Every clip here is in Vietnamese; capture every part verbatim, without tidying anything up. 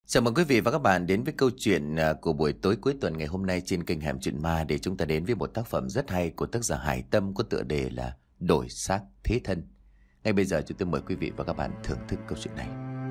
Chào mừng quý vị và các bạn đến với câu chuyện à, của buổi tối cuối tuần ngày hôm nay trên kênh Hẻm Chuyện Ma, để chúng ta đến với một tác phẩm rất hay của tác giả Hải Tâm có tựa đề là Đổi Xác Thế Thân. Ngay bây giờ chúng tôi mời quý vị và các bạn thưởng thức câu chuyện này.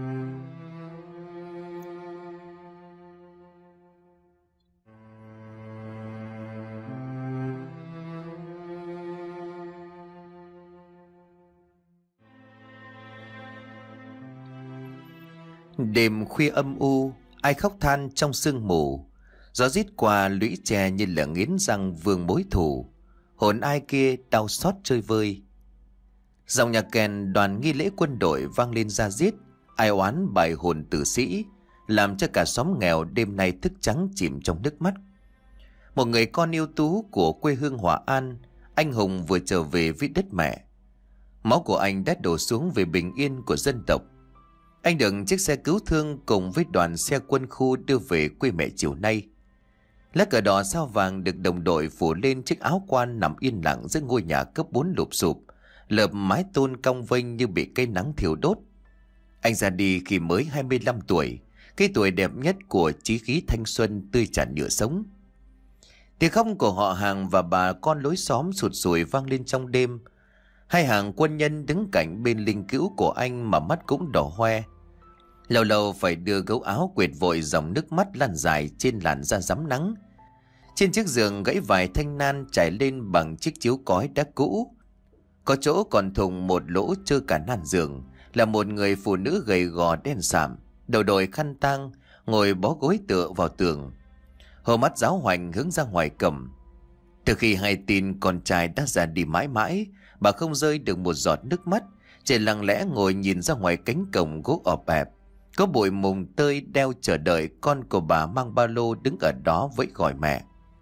Đêm khuya âm u, ai khóc than trong sương mù. Gió rít qua lũy tre như là nghiến răng vương mối thù. Hồn ai kia đau xót chơi vơi. Dòng nhạc kèn đoàn nghi lễ quân đội vang lên ra diết, ai oán bài hồn tử sĩ, làm cho cả xóm nghèo đêm nay thức trắng chìm trong nước mắt. Một người con yêu tú của quê hương Hòa An, anh hùng vừa trở về với đất mẹ. Máu của anh đã đổ xuống về bình yên của dân tộc. Anh được chiếc xe cứu thương cùng với đoàn xe quân khu đưa về quê mẹ chiều nay. Lá cờ đỏ sao vàng được đồng đội phủ lên chiếc áo quan nằm yên lặng giữa ngôi nhà cấp bốn lụp sụp, lợp mái tôn cong vênh như bị cây nắng thiêu đốt. Anh ra đi khi mới hai mươi lăm tuổi, cái tuổi đẹp nhất của chí khí thanh xuân tươi tràn nhựa sống. Tiếng khóc của họ hàng và bà con lối xóm sụt sùi vang lên trong đêm. Hai hàng quân nhân đứng cạnh bên linh cữu của anh mà mắt cũng đỏ hoe. Lâu lâu phải đưa gấu áo quệt vội dòng nước mắt lan dài trên làn da rám nắng. Trên chiếc giường gãy vài thanh nan trải lên bằng chiếc chiếu cói đã cũ. Có chỗ còn thùng một lỗ trơ cả nan giường là một người phụ nữ gầy gò đen sạm, đầu đội khăn tang, ngồi bó gối tựa vào tường. Hô mắt giáo hoành hướng ra ngoài cầm. Từ khi hay tin con trai đã ra đi mãi mãi, bà không rơi được một giọt nước mắt, chỉ lặng lẽ ngồi nhìn ra ngoài cánh cổng gỗ ọp ẹp. Có bụi mùng tơi đeo chờ đợi con của bà mang ba lô đứng ở đó vẫy gọi mẹ.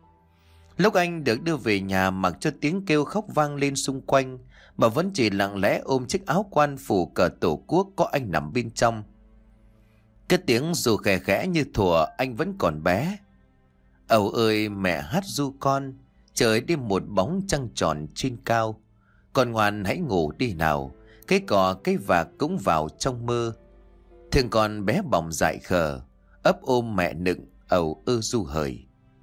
Lúc anh được đưa về nhà, mặc cho tiếng kêu khóc vang lên xung quanh, bà vẫn chỉ lặng lẽ ôm chiếc áo quan phủ cờ tổ quốc có anh nằm bên trong. Cái tiếng dù khẽ khẽ như thuở anh vẫn còn bé. Ầu ơi mẹ hát ru con, trời đêm một bóng trăng tròn trên cao. Con ngoan hãy ngủ đi nào, cái cò cái vạc cũng vào trong mơ. Thương con bé bỏng dại khờ, ấp ôm mẹ nựng, ầu ơ ru hời.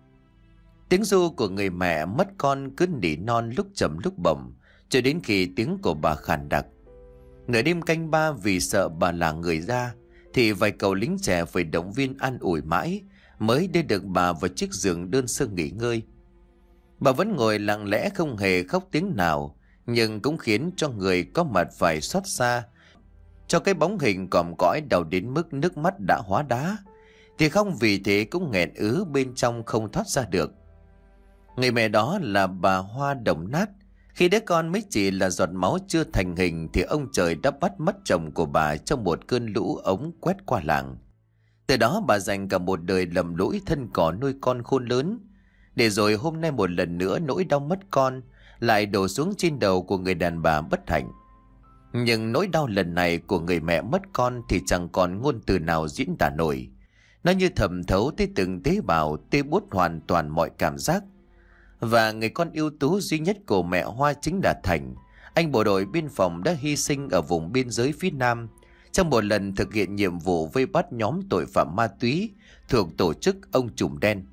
Tiếng ru của người mẹ mất con cứ nỉ non lúc trầm lúc bổng, cho đến khi tiếng của bà khàn đặc. Nửa đêm canh ba vì sợ bà là người ra, thì vài cậu lính trẻ phải động viên an ủi mãi mới đưa được bà vào chiếc giường đơn sơ nghỉ ngơi. Bà vẫn ngồi lặng lẽ không hề khóc tiếng nào, nhưng cũng khiến cho người có mặt phải xót xa. Cho cái bóng hình còm cõi đau đến mức nước mắt đã hóa đá, thì không vì thế cũng nghẹn ứ bên trong không thoát ra được. Người mẹ đó là bà Hoa Đồng Nát. Khi đứa con mới chỉ là giọt máu chưa thành hình, thì ông trời đã bắt mất chồng của bà trong một cơn lũ ống quét qua làng. Từ đó bà dành cả một đời lầm lũi thân cỏ nuôi con khôn lớn, để rồi hôm nay một lần nữa nỗi đau mất con lại đổ xuống trên đầu của người đàn bà bất hạnh. Nhưng nỗi đau lần này của người mẹ mất con thì chẳng còn ngôn từ nào diễn tả nổi. Nó như thẩm thấu tới từng tế bào, tê buốt hoàn toàn mọi cảm giác. Và người con ưu tú duy nhất của mẹ Hoa chính là Thành, anh bộ đội biên phòng đã hy sinh ở vùng biên giới phía Nam trong một lần thực hiện nhiệm vụ vây bắt nhóm tội phạm ma túy thuộc tổ chức ông Trùm Đen.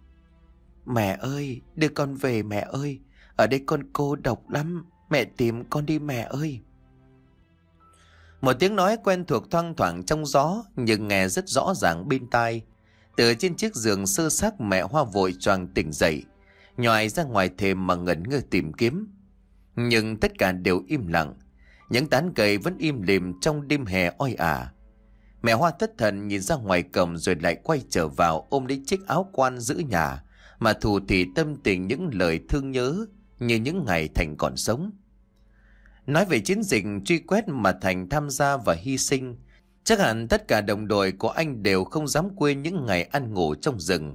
Mẹ ơi, đưa con về mẹ ơi, ở đây con cô độc lắm, mẹ tìm con đi mẹ ơi. Một tiếng nói quen thuộc thoang thoảng trong gió, nhưng nghe rất rõ ràng bên tai. Từ trên chiếc giường sơ xác, mẹ Hoa vội choàng tỉnh dậy, nhoài ra ngoài thềm mà ngẩn ngơ tìm kiếm. Nhưng tất cả đều im lặng, những tán cây vẫn im lìm trong đêm hè oi ả. Mẹ Hoa thất thần nhìn ra ngoài cổng rồi lại quay trở vào ôm lấy chiếc áo quan giữ nhà, mà thù thì tâm tình những lời thương nhớ như những ngày Thành còn sống. Nói về chiến dịch truy quét mà Thành tham gia và hy sinh, chắc hẳn tất cả đồng đội của anh đều không dám quên những ngày ăn ngủ trong rừng.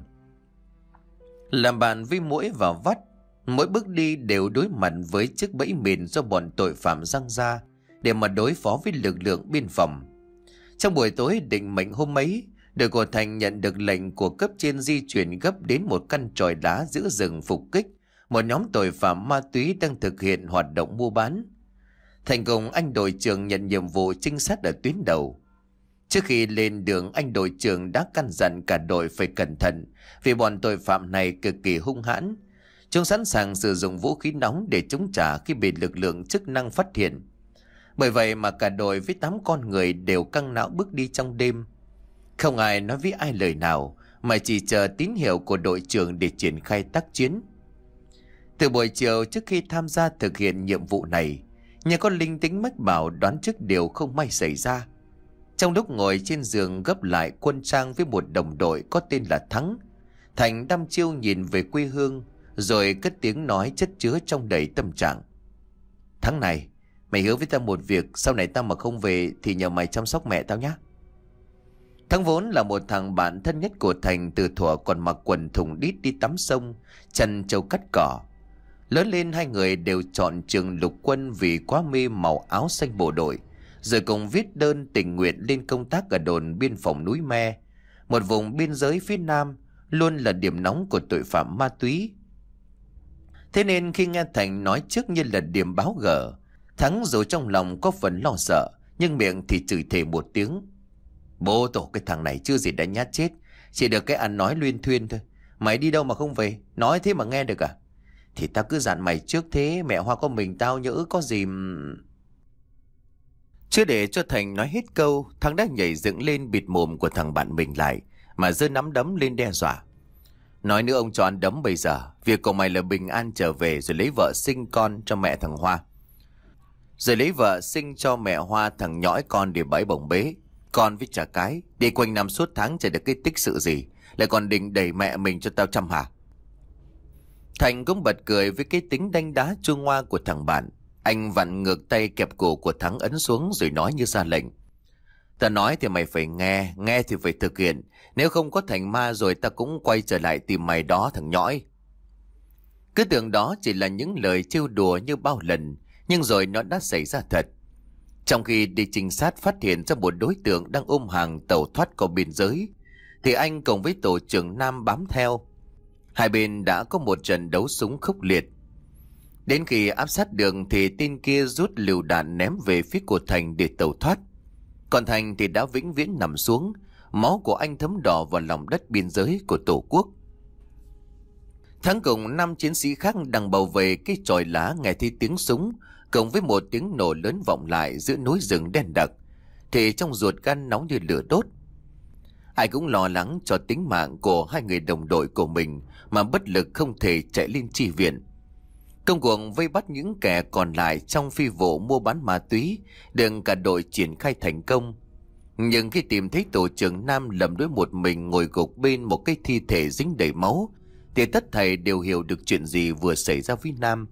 Làm bạn với muỗi và vắt, mỗi bước đi đều đối mặt với chiếc bẫy mìn do bọn tội phạm giăng ra để mà đối phó với lực lượng biên phòng. Trong buổi tối định mệnh hôm ấy, đội của Thành nhận được lệnh của cấp trên di chuyển gấp đến một căn chòi đá giữa rừng phục kích một nhóm tội phạm ma túy đang thực hiện hoạt động mua bán. Thành cùng anh đội trưởng nhận nhiệm vụ trinh sát ở tuyến đầu. Trước khi lên đường, anh đội trưởng đã căn dặn cả đội phải cẩn thận vì bọn tội phạm này cực kỳ hung hãn. Chúng sẵn sàng sử dụng vũ khí nóng để chống trả khi bị lực lượng chức năng phát hiện. Bởi vậy mà cả đội với tám con người đều căng não bước đi trong đêm. Không ai nói với ai lời nào, mà chỉ chờ tín hiệu của đội trưởng để triển khai tác chiến. Từ buổi chiều trước khi tham gia thực hiện nhiệm vụ này, nhà có linh tính mách bảo đoán trước điều không may xảy ra. Trong lúc ngồi trên giường gấp lại quân trang với một đồng đội có tên là Thắng, Thành đăm chiêu nhìn về quê hương, rồi cất tiếng nói chất chứa trong đầy tâm trạng. Thắng này, mày hứa với tao một việc, sau này tao mà không về thì nhờ mày chăm sóc mẹ tao nhé. Thắng vốn là một thằng bạn thân nhất của Thành từ thuở còn mặc quần thùng đít đi tắm sông, chăn trâu cắt cỏ. Lớn lên hai người đều chọn trường lục quân vì quá mê màu áo xanh bộ đội, rồi cùng viết đơn tình nguyện lên công tác ở đồn biên phòng núi Me, một vùng biên giới phía Nam, luôn là điểm nóng của tội phạm ma túy. Thế nên khi nghe Thành nói trước như là điểm báo gở, Thắng dù trong lòng có phần lo sợ, nhưng miệng thì chửi thề một tiếng. Bố tổ cái thằng này chưa gì đã nhát chết, chỉ được cái ăn nói luyên thuyên thôi. Mày đi đâu mà không về, nói thế mà nghe được à? Thì tao cứ dặn mày trước thế, mẹ Hoa có mình tao nhỡ có gì... Chưa để cho Thành nói hết câu, Thắng đã nhảy dựng lên bịt mồm của thằng bạn mình lại, mà giơ nắm đấm lên đe dọa. Nói nữa ông cho ăn đấm bây giờ, việc của mày là bình an trở về rồi lấy vợ sinh con cho mẹ thằng Hoa. Rồi lấy vợ sinh cho mẹ Hoa thằng nhõi con để bẫy bồng bế. Con với chả cái, đi quanh năm suốt tháng chả được cái tích sự gì, lại còn định đẩy mẹ mình cho tao chăm hả? Thành cũng bật cười với cái tính đanh đá chua ngoa của thằng bạn. Anh vặn ngược tay kẹp cổ của Thắng ấn xuống rồi nói như ra lệnh. Ta nói thì mày phải nghe, nghe thì phải thực hiện. Nếu không có thành ma rồi ta cũng quay trở lại tìm mày đó thằng nhõi. Cứ tưởng đó chỉ là những lời trêu đùa như bao lần, nhưng rồi nó đã xảy ra thật. Trong khi đi trinh sát phát hiện ra một đối tượng đang ôm hàng tẩu thoát qua biên giới, thì anh cùng với tổ trưởng Nam bám theo. Hai bên đã có một trận đấu súng khốc liệt. Đến khi áp sát đường thì tên kia rút lựu đạn ném về phía của Thành để tẩu thoát. Còn Thành thì đã vĩnh viễn nằm xuống, máu của anh thấm đỏ vào lòng đất biên giới của Tổ quốc. Thắng cùng năm chiến sĩ khác đang bảo vệ cái chòi lá nghe thấy tiếng súng, cộng với một tiếng nổ lớn vọng lại giữa núi rừng đen đặc, thì trong ruột gan nóng như lửa đốt. Ai cũng lo lắng cho tính mạng của hai người đồng đội của mình mà bất lực không thể chạy lên chi viện. Công cuộc vây bắt những kẻ còn lại trong phi vụ mua bán ma túy được cả đội triển khai thành công. Nhưng khi tìm thấy tổ trưởng Nam lầm đuối một mình ngồi gục bên một cái thi thể dính đầy máu, thì tất thảy đều hiểu được chuyện gì vừa xảy ra với Nam.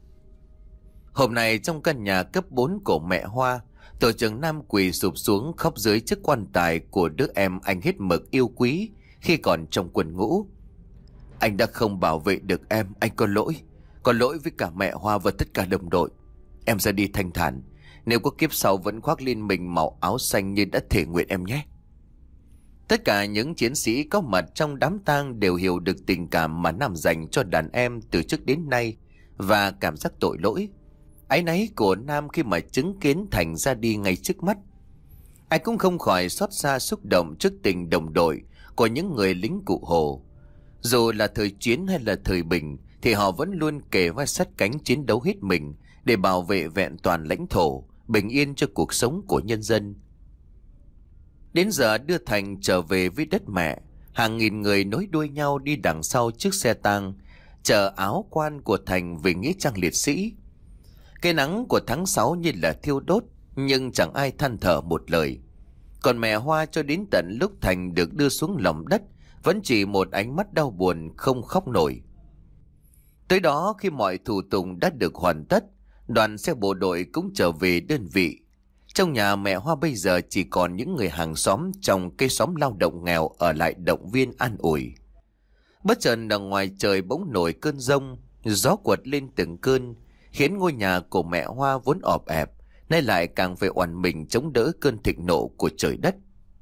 Hôm nay trong căn nhà cấp bốn của mẹ Hoa, tổ trưởng Nam quỳ sụp xuống khóc dưới chiếc quan tài của đứa em anh hết mực yêu quý khi còn trong quân ngũ. Anh đã không bảo vệ được em, anh có lỗi. Có lỗi với cả mẹ Hoa và tất cả đồng đội. Em ra đi thanh thản, nếu có kiếp sau vẫn khoác lên mình màu áo xanh như đã thể nguyện em nhé. Tất cả những chiến sĩ có mặt trong đám tang đều hiểu được tình cảm mà Nam dành cho đàn em từ trước đến nay và cảm giác tội lỗi, áy náy của Nam khi mà chứng kiến Thành ra đi ngay trước mắt. Ai cũng không khỏi xót xa xúc động trước tình đồng đội của những người lính cụ Hồ. Dù là thời chiến hay là thời bình thì họ vẫn luôn kề vai sát cánh chiến đấu hết mình để bảo vệ vẹn toàn lãnh thổ, bình yên cho cuộc sống của nhân dân. Đến giờ đưa Thành trở về với đất mẹ, hàng nghìn người nối đuôi nhau đi đằng sau chiếc xe tang, chờ áo quan của Thành về nghĩa trang liệt sĩ. Cái nắng của tháng sáu như là thiêu đốt, nhưng chẳng ai than thở một lời. Còn mẹ Hoa cho đến tận lúc Thành được đưa xuống lòng đất, vẫn chỉ một ánh mắt đau buồn không khóc nổi. Tới đó khi mọi thủ tục đã được hoàn tất, đoàn xe bộ đội cũng trở về đơn vị. Trong nhà mẹ Hoa bây giờ chỉ còn những người hàng xóm trong cái xóm lao động nghèo ở lại động viên an ủi. Bất chợt ở ngoài trời bỗng nổi cơn giông, gió quật lên từng cơn, khiến ngôi nhà của mẹ Hoa vốn ọp ẹp, nay lại càng phải oằn mình chống đỡ cơn thịnh nộ của trời đất.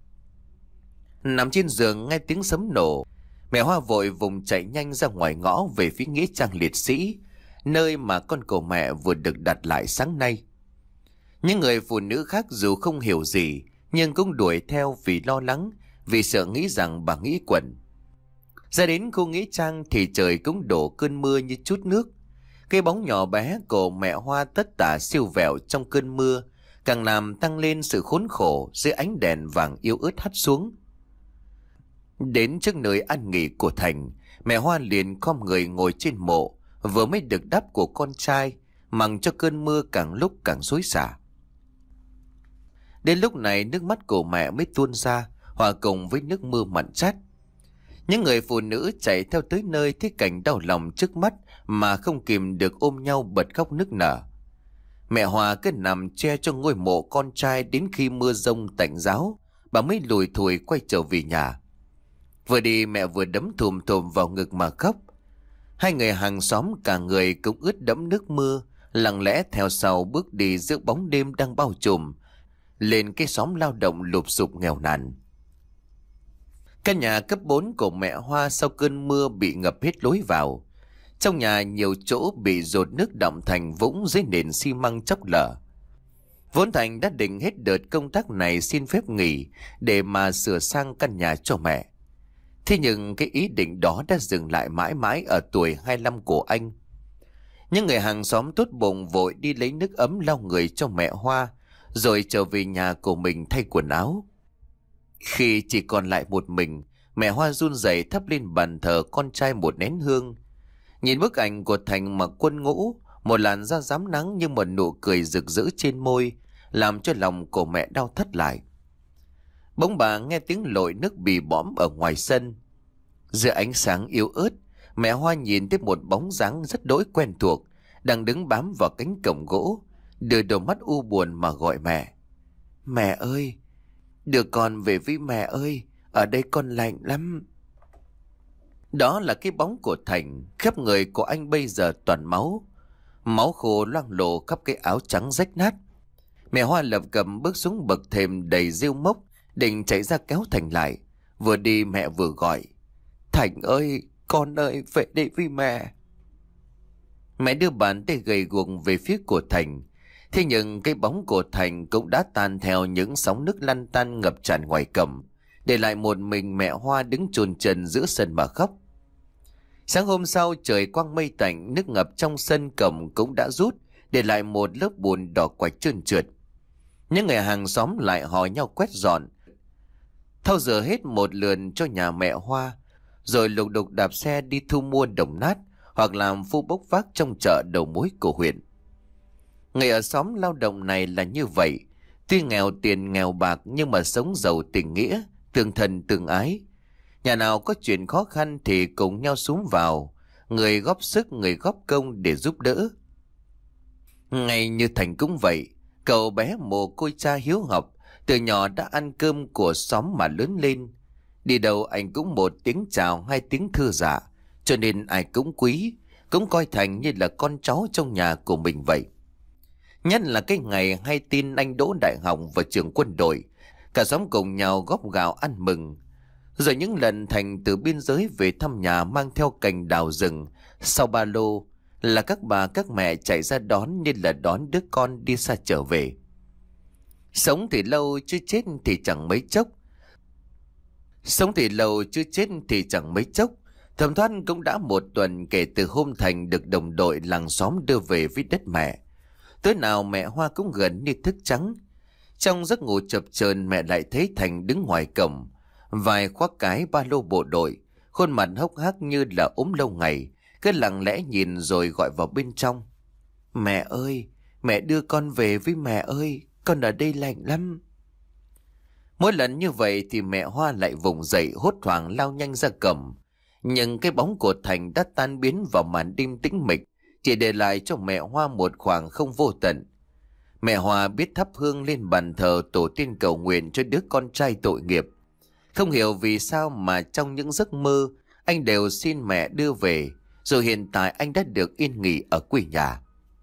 Nằm trên giường nghe tiếng sấm nổ, mẹ Hoa vội vùng chạy nhanh ra ngoài ngõ về phía nghĩa trang liệt sĩ, nơi mà con cậu mẹ vừa được đặt lại sáng nay. Những người phụ nữ khác dù không hiểu gì nhưng cũng đuổi theo vì lo lắng, vì sợ nghĩ rằng bà nghĩ quẩn. Ra đến khu nghĩa trang thì trời cũng đổ cơn mưa như chút nước. Cái bóng nhỏ bé của mẹ Hoa tất tả siêu vẹo trong cơn mưa, càng làm tăng lên sự khốn khổ dưới ánh đèn vàng yếu ớt hắt xuống. Đến trước nơi an nghỉ của Thành, mẹ Hoa liền khom người ngồi trên mộ vừa mới được đắp của con trai, mặc cho cơn mưa càng lúc càng xối xả. Đến lúc này nước mắt của mẹ mới tuôn ra, hòa cùng với nước mưa mặn chát. Những người phụ nữ chạy theo tới nơi thấy cảnh đau lòng trước mắt mà không kìm được ôm nhau bật khóc nức nở. Mẹ Hòa cứ nằm che cho ngôi mộ con trai đến khi mưa giông tạnh ráo, bà mới lùi thủi quay trở về nhà. Vừa đi mẹ vừa đấm thùm thùm vào ngực mà khóc. Hai người hàng xóm cả người cũng ướt đẫm nước mưa, lặng lẽ theo sau bước đi giữa bóng đêm đang bao trùm lên cái xóm lao động lụp xụp nghèo nàn. Căn nhà cấp bốn của mẹ Hoa sau cơn mưa bị ngập hết lối vào. Trong nhà nhiều chỗ bị dột nước đọng thành vũng dưới nền xi măng chóc lở. Vốn Thành đã định hết đợt công tác này xin phép nghỉ để mà sửa sang căn nhà cho mẹ. Thế nhưng cái ý định đó đã dừng lại mãi mãi ở tuổi hai mươi lăm của anh. Những người hàng xóm tốt bụng vội đi lấy nước ấm lau người cho mẹ Hoa, rồi trở về nhà của mình thay quần áo. Khi chỉ còn lại một mình, mẹ Hoa run rẩy thắp lên bàn thờ con trai một nén hương. Nhìn bức ảnh của Thành mặc quân ngũ, một làn da rám nắng nhưng một nụ cười rực rỡ trên môi, làm cho lòng của mẹ đau thắt lại. Bỗng bà nghe tiếng lội nước bì bõm ở ngoài sân. Giữa ánh sáng yếu ớt, mẹ Hoa nhìn thấy một bóng dáng rất đỗi quen thuộc, đang đứng bám vào cánh cổng gỗ, đưa đôi mắt u buồn mà gọi mẹ. Mẹ ơi! Đưa con về với mẹ ơi! Ở đây con lạnh lắm! Đó là cái bóng của Thành, khắp người của anh bây giờ toàn máu. Máu khô loang lổ khắp cái áo trắng rách nát. Mẹ Hoa lập cập bước xuống bậc thềm đầy rêu mốc, định chạy ra kéo Thành lại. Vừa đi mẹ vừa gọi. Thành ơi! Con ơi! Về đây với mẹ! Mẹ đưa bàn tay gầy guộc về phía của Thành. Thế nhưng cái bóng của Thành cũng đã tan theo những sóng nước lăn tăn ngập tràn ngoài cổng, để lại một mình mẹ Hoa đứng chôn chân giữa sân mà khóc. Sáng hôm sau trời quang mây tạnh, nước ngập trong sân cổng cũng đã rút, để lại một lớp bùn đỏ quạch trơn trượt. Những người hàng xóm lại hò nhau quét dọn, thau rửa hết một lượt cho nhà mẹ Hoa, rồi lục đục đạp xe đi thu mua đồng nát hoặc làm phu bốc vác trong chợ đầu mối của huyện. Người ở xóm lao động này là như vậy, tuy nghèo tiền nghèo bạc nhưng mà sống giàu tình nghĩa, tương thân tương ái. Nhà nào có chuyện khó khăn thì cùng nhau xúm vào, người góp sức người góp công để giúp đỡ. Ngay như Thành cũng vậy, cậu bé mồ côi cha hiếu học, từ nhỏ đã ăn cơm của xóm mà lớn lên. Đi đâu anh cũng một tiếng chào hai tiếng thưa dạ, cho nên ai cũng quý, cũng coi Thành như là con cháu trong nhà của mình vậy. Nhất là cái ngày hay tin anh đỗ đại học vào trường quân đội, cả xóm cùng nhau góp gạo ăn mừng. Rồi những lần Thành từ biên giới về thăm nhà mang theo cành đào rừng sau ba lô, là các bà các mẹ chạy ra đón như là đón đứa con đi xa trở về. Sống thì lâu chứ chết thì chẳng mấy chốc. Sống thì lâu chứ chết thì chẳng mấy chốc. Thẩm Thoát cũng đã một tuần kể từ hôm Thành được đồng đội làng xóm đưa về với đất mẹ. Tối nào mẹ Hoa cũng gần như thức trắng. Trong giấc ngủ chập chờn mẹ lại thấy Thành đứng ngoài cổng, vài khoác cái ba lô bộ đội, khuôn mặt hốc hác như là ốm lâu ngày, cứ lặng lẽ nhìn rồi gọi vào bên trong. Mẹ ơi! Mẹ đưa con về với mẹ ơi! Con ở đây lạnh lắm! Mỗi lần như vậy thì mẹ Hoa lại vùng dậy hốt hoảng lao nhanh ra cổng. Nhưng cái bóng của Thành đã tan biến vào màn đêm tĩnh mịch, chỉ để lại cho mẹ Hoa một khoảng không vô tận. Mẹ Hoa biết thắp hương lên bàn thờ tổ tiên cầu nguyện cho đứa con trai tội nghiệp. Không hiểu vì sao mà trong những giấc mơ anh đều xin mẹ đưa về, rồi hiện tại anh đã được yên nghỉ ở quê nhà.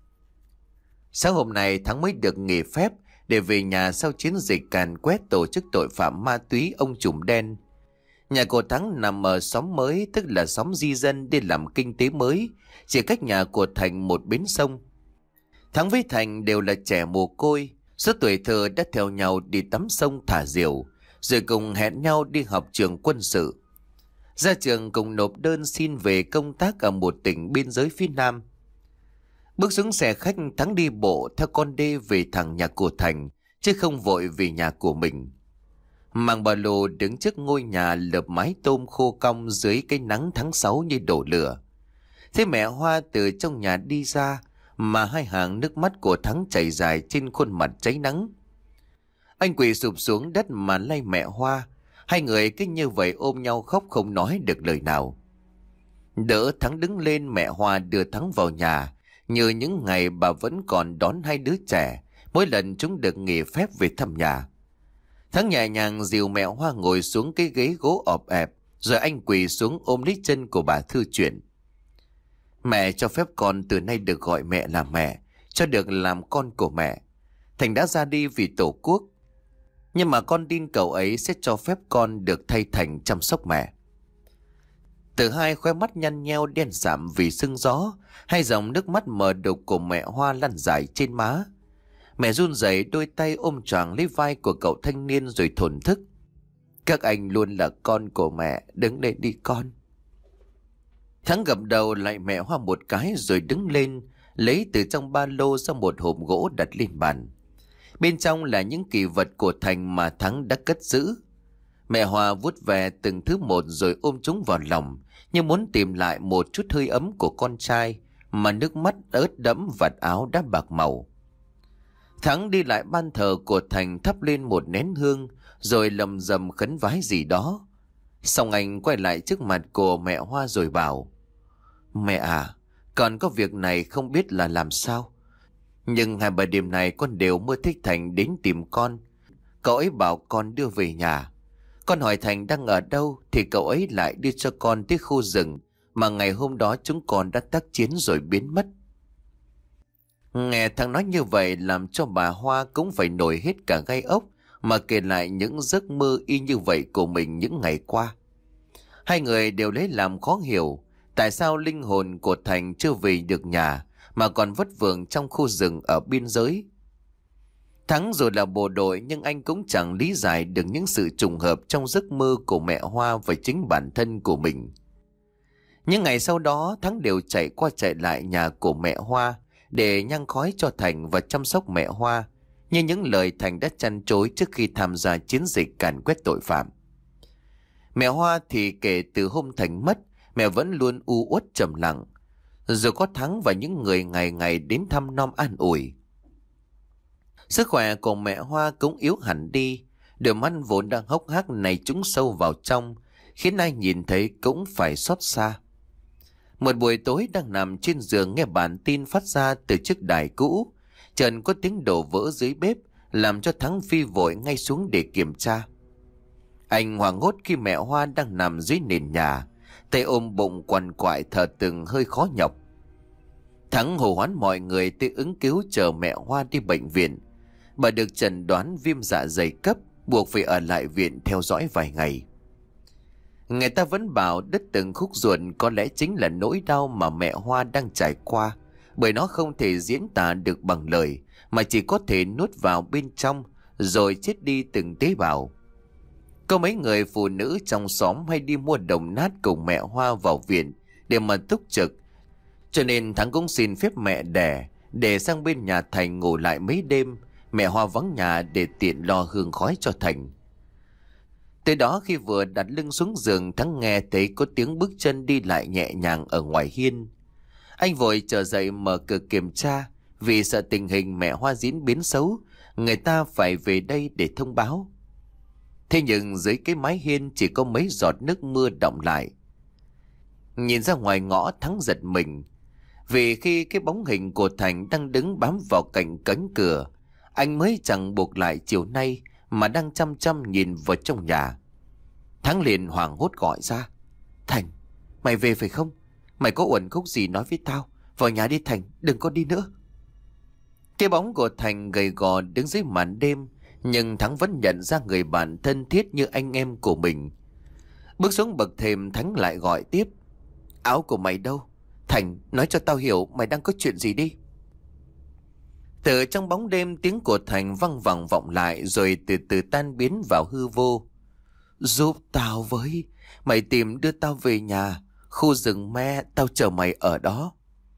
Sáng hôm nay Thắng mới được nghỉ phép để về nhà sau chiến dịch càn quét tổ chức tội phạm ma túy ông trùm đen. Nhà của Thắng nằm ở xóm mới, tức là xóm di dân đi làm kinh tế mới, chỉ cách nhà của Thành một bến sông. Thắng với Thành đều là trẻ mồ côi, Suốt tuổi thơ đã theo nhau đi tắm sông thả diều, rồi cùng hẹn nhau đi học trường quân sự. Ra trường cùng nộp đơn xin về công tác ở một tỉnh biên giới phía Nam. Bước xuống xe khách, Thắng đi bộ theo con đê về thẳng nhà của Thành, chứ không vội về nhà của mình. Mang ba lô đứng trước ngôi nhà lợp mái tôm khô cong dưới cái nắng tháng sáu như đổ lửa. Thế mẹ Hoa từ trong nhà đi ra, mà hai hàng nước mắt của Thắng chảy dài trên khuôn mặt cháy nắng. Anh quỳ sụp xuống đất mà lay mẹ Hoa. Hai người cứ như vậy ôm nhau khóc không nói được lời nào. Đỡ Thắng đứng lên, mẹ Hoa đưa Thắng vào nhà. Như những ngày bà vẫn còn đón hai đứa trẻ mỗi lần chúng được nghỉ phép về thăm nhà. Thắng nhẹ nhàng dìu mẹ Hoa ngồi xuống cái ghế gỗ ọp ẹp, rồi anh quỳ xuống ôm lấy chân của bà thư chuyện. Mẹ cho phép con từ nay được gọi mẹ là mẹ, cho được làm con của mẹ. Thành đã ra đi vì Tổ quốc, nhưng mà con tin cậu ấy sẽ cho phép con được thay Thành chăm sóc mẹ. Từ hai khóe mắt nhăn nheo đen sạm vì sưng gió, hai dòng nước mắt mờ đục của mẹ Hoa lăn dài trên má. Mẹ run rẩy đôi tay ôm choàng lấy vai của cậu thanh niên rồi thổn thức. Các anh luôn là con của mẹ, đứng lên đi con. Thắng gập đầu lại mẹ Hoa một cái rồi đứng lên, lấy từ trong ba lô ra một hộp gỗ đặt lên bàn. Bên trong là những kỷ vật của Thành mà Thắng đã cất giữ. Mẹ Hoa vuốt về từng thứ một rồi ôm chúng vào lòng, như muốn tìm lại một chút hơi ấm của con trai, mà nước mắt ướt đẫm vạt áo đã bạc màu. Thắng đi lại ban thờ của Thành, thắp lên một nén hương rồi lầm rầm khấn vái gì đó. Xong anh quay lại trước mặt của mẹ Hoa rồi bảo: Mẹ à, còn có việc này không biết là làm sao. Nhưng hai ba đêm này con đều mơ thấy Thành đến tìm con. Cậu ấy bảo con đưa về nhà. Con hỏi Thành đang ở đâu thì cậu ấy lại đưa cho con tới khu rừng mà ngày hôm đó chúng con đã tác chiến rồi biến mất. Nghe thằng nói như vậy làm cho bà Hoa cũng phải nổi hết cả gai ốc, mà kể lại những giấc mơ y như vậy của mình những ngày qua. Hai người đều lấy làm khó hiểu tại sao linh hồn của Thành chưa về được nhà mà còn vất vưởng trong khu rừng ở biên giới. Thắng dù là bộ đội nhưng anh cũng chẳng lý giải được những sự trùng hợp trong giấc mơ của mẹ Hoa và chính bản thân của mình. Những ngày sau đó Thắng đều chạy qua chạy lại nhà của mẹ Hoa để nhang khói cho Thành và chăm sóc mẹ Hoa, như những lời Thành đã chăn chối trước khi tham gia chiến dịch càn quét tội phạm. Mẹ Hoa thì kể từ hôm Thành mất, mẹ vẫn luôn u uất trầm lặng, rồi có Thắng và những người ngày ngày đến thăm nom an ủi. Sức khỏe của mẹ Hoa cũng yếu hẳn đi, đôi mắt vốn đang hốc hác này trũng sâu vào trong, khiến ai nhìn thấy cũng phải xót xa. Một buổi tối đang nằm trên giường nghe bản tin phát ra từ chiếc đài cũ, chợt có tiếng đổ vỡ dưới bếp, làm cho Thắng phi vội ngay xuống để kiểm tra. Anh hoảng hốt khi mẹ Hoa đang nằm dưới nền nhà, tay ôm bụng quằn quại thở từng hơi khó nhọc. Thắng hô hoán mọi người tới ứng cứu chờ mẹ Hoa đi bệnh viện. Bà được chẩn đoán viêm dạ dày cấp, buộc phải ở lại viện theo dõi vài ngày. Người ta vẫn bảo đứt từng khúc ruột có lẽ chính là nỗi đau mà mẹ Hoa đang trải qua, bởi nó không thể diễn tả được bằng lời, mà chỉ có thể nuốt vào bên trong rồi chết đi từng tế bào. Có mấy người phụ nữ trong xóm hay đi mua đồng nát cùng mẹ Hoa vào viện để mà túc trực, cho nên Thắng cũng xin phép mẹ đẻ để sang bên nhà Thành ngủ lại mấy đêm. Mẹ Hoa vắng nhà để tiện lo hương khói cho Thành. Tới đó khi vừa đặt lưng xuống giường, Thắng nghe thấy có tiếng bước chân đi lại nhẹ nhàng ở ngoài hiên. Anh vội trở dậy mở cửa kiểm tra, vì sợ tình hình mẹ Hoa diễn biến xấu, người ta phải về đây để thông báo. Thế nhưng dưới cái mái hiên chỉ có mấy giọt nước mưa đọng lại. Nhìn ra ngoài ngõ, Thắng giật mình, vì khi cái bóng hình của Thành đang đứng bám vào cạnh cánh cửa, anh mới chẳng buộc lại chiều nay mà đang chăm chăm nhìn vào trong nhà. Thắng liền hoảng hốt gọi ra: Thành, mày về phải không? Mày có uẩn khúc gì nói với tao. Vào nhà đi Thành, đừng có đi nữa. Cái bóng của Thành gầy gò đứng dưới màn đêm, nhưng Thắng vẫn nhận ra người bạn thân thiết như anh em của mình. Bước xuống bậc thềm, Thắng lại gọi tiếp: Áo của mày đâu? Thành, nói cho tao hiểu mày đang có chuyện gì đi. Từ trong bóng đêm tiếng của Thành văng vẳng vọng lại rồi từ từ tan biến vào hư vô. Giúp tao với, mày tìm đưa tao về nhà, khu rừng me, tao chờ mày ở đó.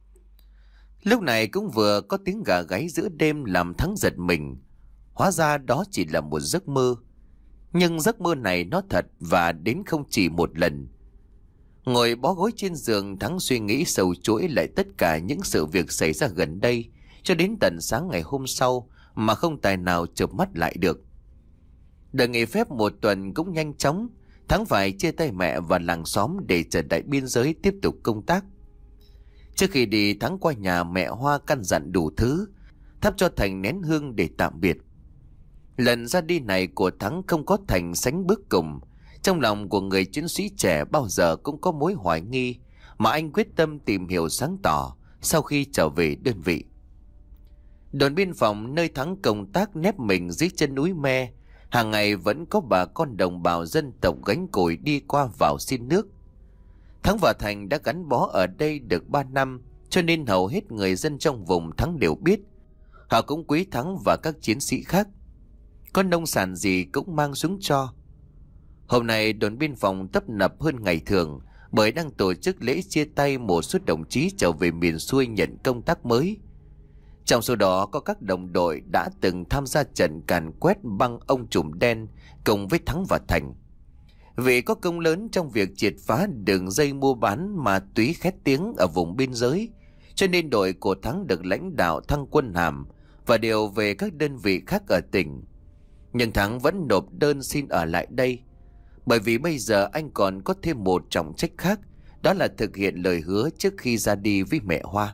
Lúc này cũng vừa có tiếng gà gáy giữa đêm làm Thắng giật mình. Hóa ra đó chỉ là một giấc mơ. Nhưng giấc mơ này nó thật và đến không chỉ một lần. Ngồi bó gối trên giường, Thắng suy nghĩ sâu chuỗi lại tất cả những sự việc xảy ra gần đây cho đến tận sáng ngày hôm sau mà không tài nào chợp mắt lại được. Đợt nghỉ phép một tuần cũng nhanh chóng, Thắng phải chia tay mẹ và làng xóm để trở lại biên giới tiếp tục công tác. Trước khi đi, Thắng qua nhà mẹ Hoa căn dặn đủ thứ, thắp cho Thành nén hương để tạm biệt. Lần ra đi này của Thắng không có Thành sánh bước cùng. Trong lòng của người chiến sĩ trẻ bao giờ cũng có mối hoài nghi mà anh quyết tâm tìm hiểu sáng tỏ sau khi trở về đơn vị. Đồn biên phòng nơi Thắng công tác nép mình dưới chân núi Me, hàng ngày vẫn có bà con đồng bào dân tộc gánh còi đi qua vào xin nước. Thắng và Thành đã gắn bó ở đây được ba năm, cho nên hầu hết người dân trong vùng Thắng đều biết. Họ cũng quý Thắng và các chiến sĩ khác. Có nông sản gì cũng mang xuống cho. Hôm nay đồn biên phòng tấp nập hơn ngày thường bởi đang tổ chức lễ chia tay một số đồng chí trở về miền xuôi nhận công tác mới. Trong số đó có các đồng đội đã từng tham gia trận càn quét băng ông trùm đen cùng với Thắng và Thành. Vì có công lớn trong việc triệt phá đường dây mua bán ma túy khét tiếng ở vùng biên giới, cho nên đội của Thắng được lãnh đạo thăng quân hàm và điều về các đơn vị khác ở tỉnh. Nhưng Thắng vẫn nộp đơn xin ở lại đây, bởi vì bây giờ anh còn có thêm một trọng trách khác, đó là thực hiện lời hứa trước khi ra đi với mẹ Hoa.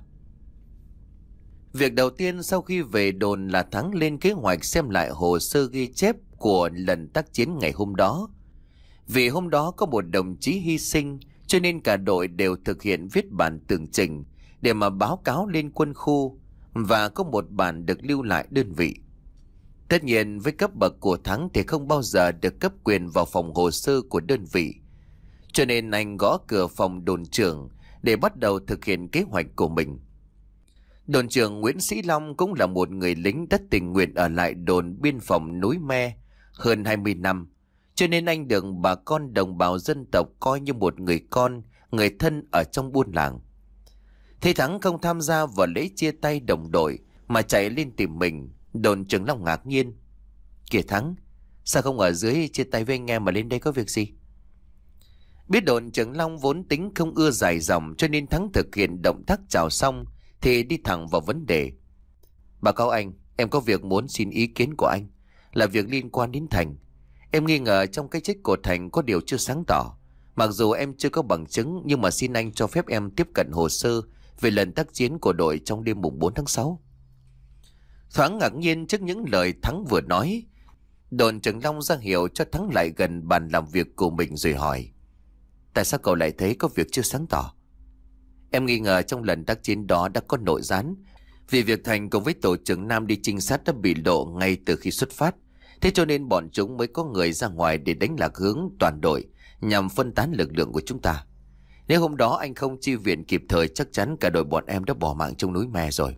Việc đầu tiên sau khi về đồn là Thắng lên kế hoạch xem lại hồ sơ ghi chép của lần tác chiến ngày hôm đó. Vì hôm đó có một đồng chí hy sinh, cho nên cả đội đều thực hiện viết bản tường trình để mà báo cáo lên quân khu, và có một bản được lưu lại đơn vị. Tất nhiên với cấp bậc của Thắng thì không bao giờ được cấp quyền vào phòng hồ sơ của đơn vị, cho nên anh gõ cửa phòng đồn trưởng để bắt đầu thực hiện kế hoạch của mình. Đồn trưởng Nguyễn Sĩ Long cũng là một người lính đã tình nguyện ở lại đồn biên phòng núi Me hơn hai mươi năm, cho nên anh được bà con đồng bào dân tộc coi như một người con, người thân ở trong buôn làng. Thấy Thắng không tham gia vào lễ chia tay đồng đội mà chạy lên tìm mình, đồn trưởng Long ngạc nhiên. Kìa Thắng, sao không ở dưới chia tay với anh em mà lên đây có việc gì? Biết đồn trưởng Long vốn tính không ưa dài dòng, cho nên Thắng thực hiện động tác chào xong thì đi thẳng vào vấn đề. Báo cáo anh, em có việc muốn xin ý kiến của anh, là việc liên quan đến Thành. Em nghi ngờ trong cái chết của Thành có điều chưa sáng tỏ. Mặc dù em chưa có bằng chứng, nhưng mà xin anh cho phép em tiếp cận hồ sơ về lần tác chiến của đội trong đêm mùng bốn tháng sáu. Thoáng ngạc nhiên trước những lời Thắng vừa nói, đồn trưởng Long ra hiệu cho Thắng lại gần bàn làm việc của mình rồi hỏi. Tại sao cậu lại thấy có việc chưa sáng tỏ? Em nghi ngờ trong lần tác chiến đó đã có nội gián, vì việc Thành cùng với tổ trưởng Nam đi trinh sát đã bị lộ ngay từ khi xuất phát. Thế cho nên bọn chúng mới có người ra ngoài để đánh lạc hướng toàn đội nhằm phân tán lực lượng của chúng ta. Nếu hôm đó anh không chi viện kịp thời, chắc chắn cả đội bọn em đã bỏ mạng trong núi Me rồi.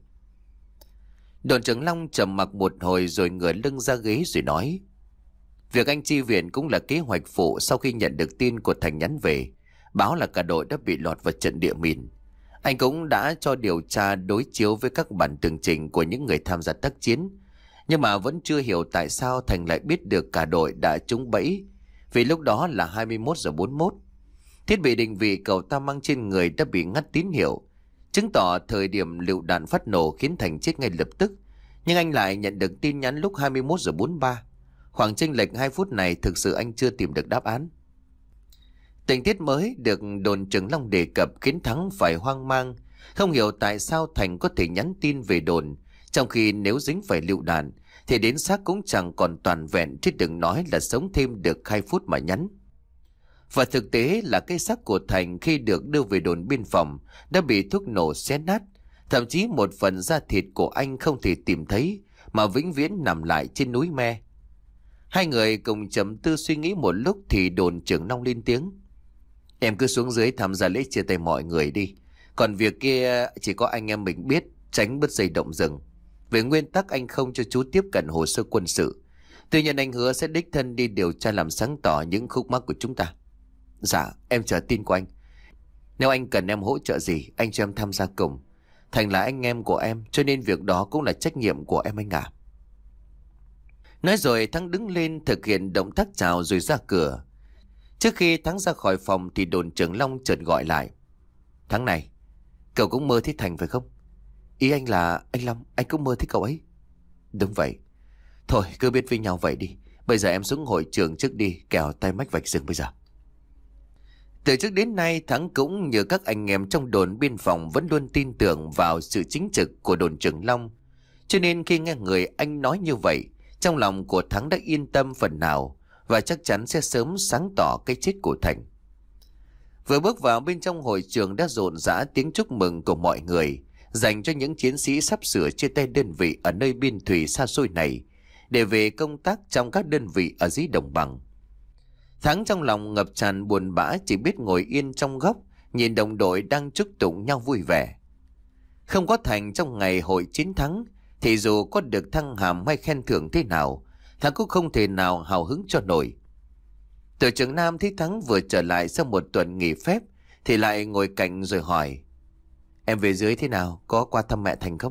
Đồn trưởng Long trầm mặc một hồi rồi ngửa lưng ra ghế rồi nói. Việc anh chi viện cũng là kế hoạch phụ sau khi nhận được tin của Thành nhắn về, báo là cả đội đã bị lọt vào trận địa mìn. Anh cũng đã cho điều tra đối chiếu với các bản tường trình của những người tham gia tác chiến, nhưng mà vẫn chưa hiểu tại sao Thành lại biết được cả đội đã trúng bẫy, vì lúc đó là hai mươi mốt giờ bốn mươi mốt. Thiết bị định vị cậu ta mang trên người đã bị ngắt tín hiệu, chứng tỏ thời điểm lựu đạn phát nổ khiến Thành chết ngay lập tức. Nhưng anh lại nhận được tin nhắn lúc hai mươi mốt giờ bốn mươi ba. Khoảng chênh lệch hai phút này thực sự anh chưa tìm được đáp án. Tình tiết mới được đồn trưởng Long đề cập khiến Thắng phải hoang mang, không hiểu tại sao Thành có thể nhắn tin về đồn, trong khi nếu dính phải lựu đạn thì đến xác cũng chẳng còn toàn vẹn, chứ đừng nói là sống thêm được hai phút mà nhắn. Và thực tế là cái xác của Thành khi được đưa về đồn biên phòng đã bị thuốc nổ xé nát, thậm chí một phần da thịt của anh không thể tìm thấy mà vĩnh viễn nằm lại trên núi Me. Hai người cùng trầm tư suy nghĩ một lúc thì đồn trưởng Long lên tiếng. Em cứ xuống dưới tham gia lễ chia tay mọi người đi. Còn việc kia chỉ có anh em mình biết, tránh bứt dây động rừng. Về nguyên tắc anh không cho chú tiếp cận hồ sơ quân sự. Tuy nhiên anh hứa sẽ đích thân đi điều tra làm sáng tỏ những khúc mắc của chúng ta. Dạ, em chờ tin của anh. Nếu anh cần em hỗ trợ gì, anh cho em tham gia cùng. Thành là anh em của em, cho nên việc đó cũng là trách nhiệm của em anh à. Nói rồi Thắng đứng lên thực hiện động tác chào rồi ra cửa. Trước khi Thắng ra khỏi phòng thì đồn trưởng Long chợt gọi lại. Thắng này, cậu cũng mơ thấy Thành phải không? Ý anh là anh Long, anh cũng mơ thấy cậu ấy. Đúng vậy. Thôi cứ biết với nhau vậy đi. Bây giờ em xuống hội trường trước đi, kẻo tay mách vạch rừng bây giờ. Từ trước đến nay Thắng cũng như các anh em trong đồn biên phòng vẫn luôn tin tưởng vào sự chính trực của đồn trưởng Long. Cho nên khi nghe người anh nói như vậy, trong lòng của Thắng đã yên tâm phần nào và chắc chắn sẽ sớm sáng tỏ cái chết của Thành. Vừa bước vào bên trong hội trường đã rộn rã tiếng chúc mừng của mọi người dành cho những chiến sĩ sắp sửa chia tay đơn vị ở nơi biên thủy xa xôi này để về công tác trong các đơn vị ở dưới đồng bằng. Thắng trong lòng ngập tràn buồn bã, chỉ biết ngồi yên trong góc nhìn đồng đội đang chúc tụng nhau vui vẻ. Không có Thành trong ngày hội chiến thắng thì dù có được thăng hàm hay khen thưởng thế nào, Thắng cũng không thể nào hào hứng cho nổi. Tổ trưởng Nam thấy Thắng vừa trở lại sau một tuần nghỉ phép thì lại ngồi cạnh rồi hỏi: Em về dưới thế nào, có qua thăm mẹ Thành không?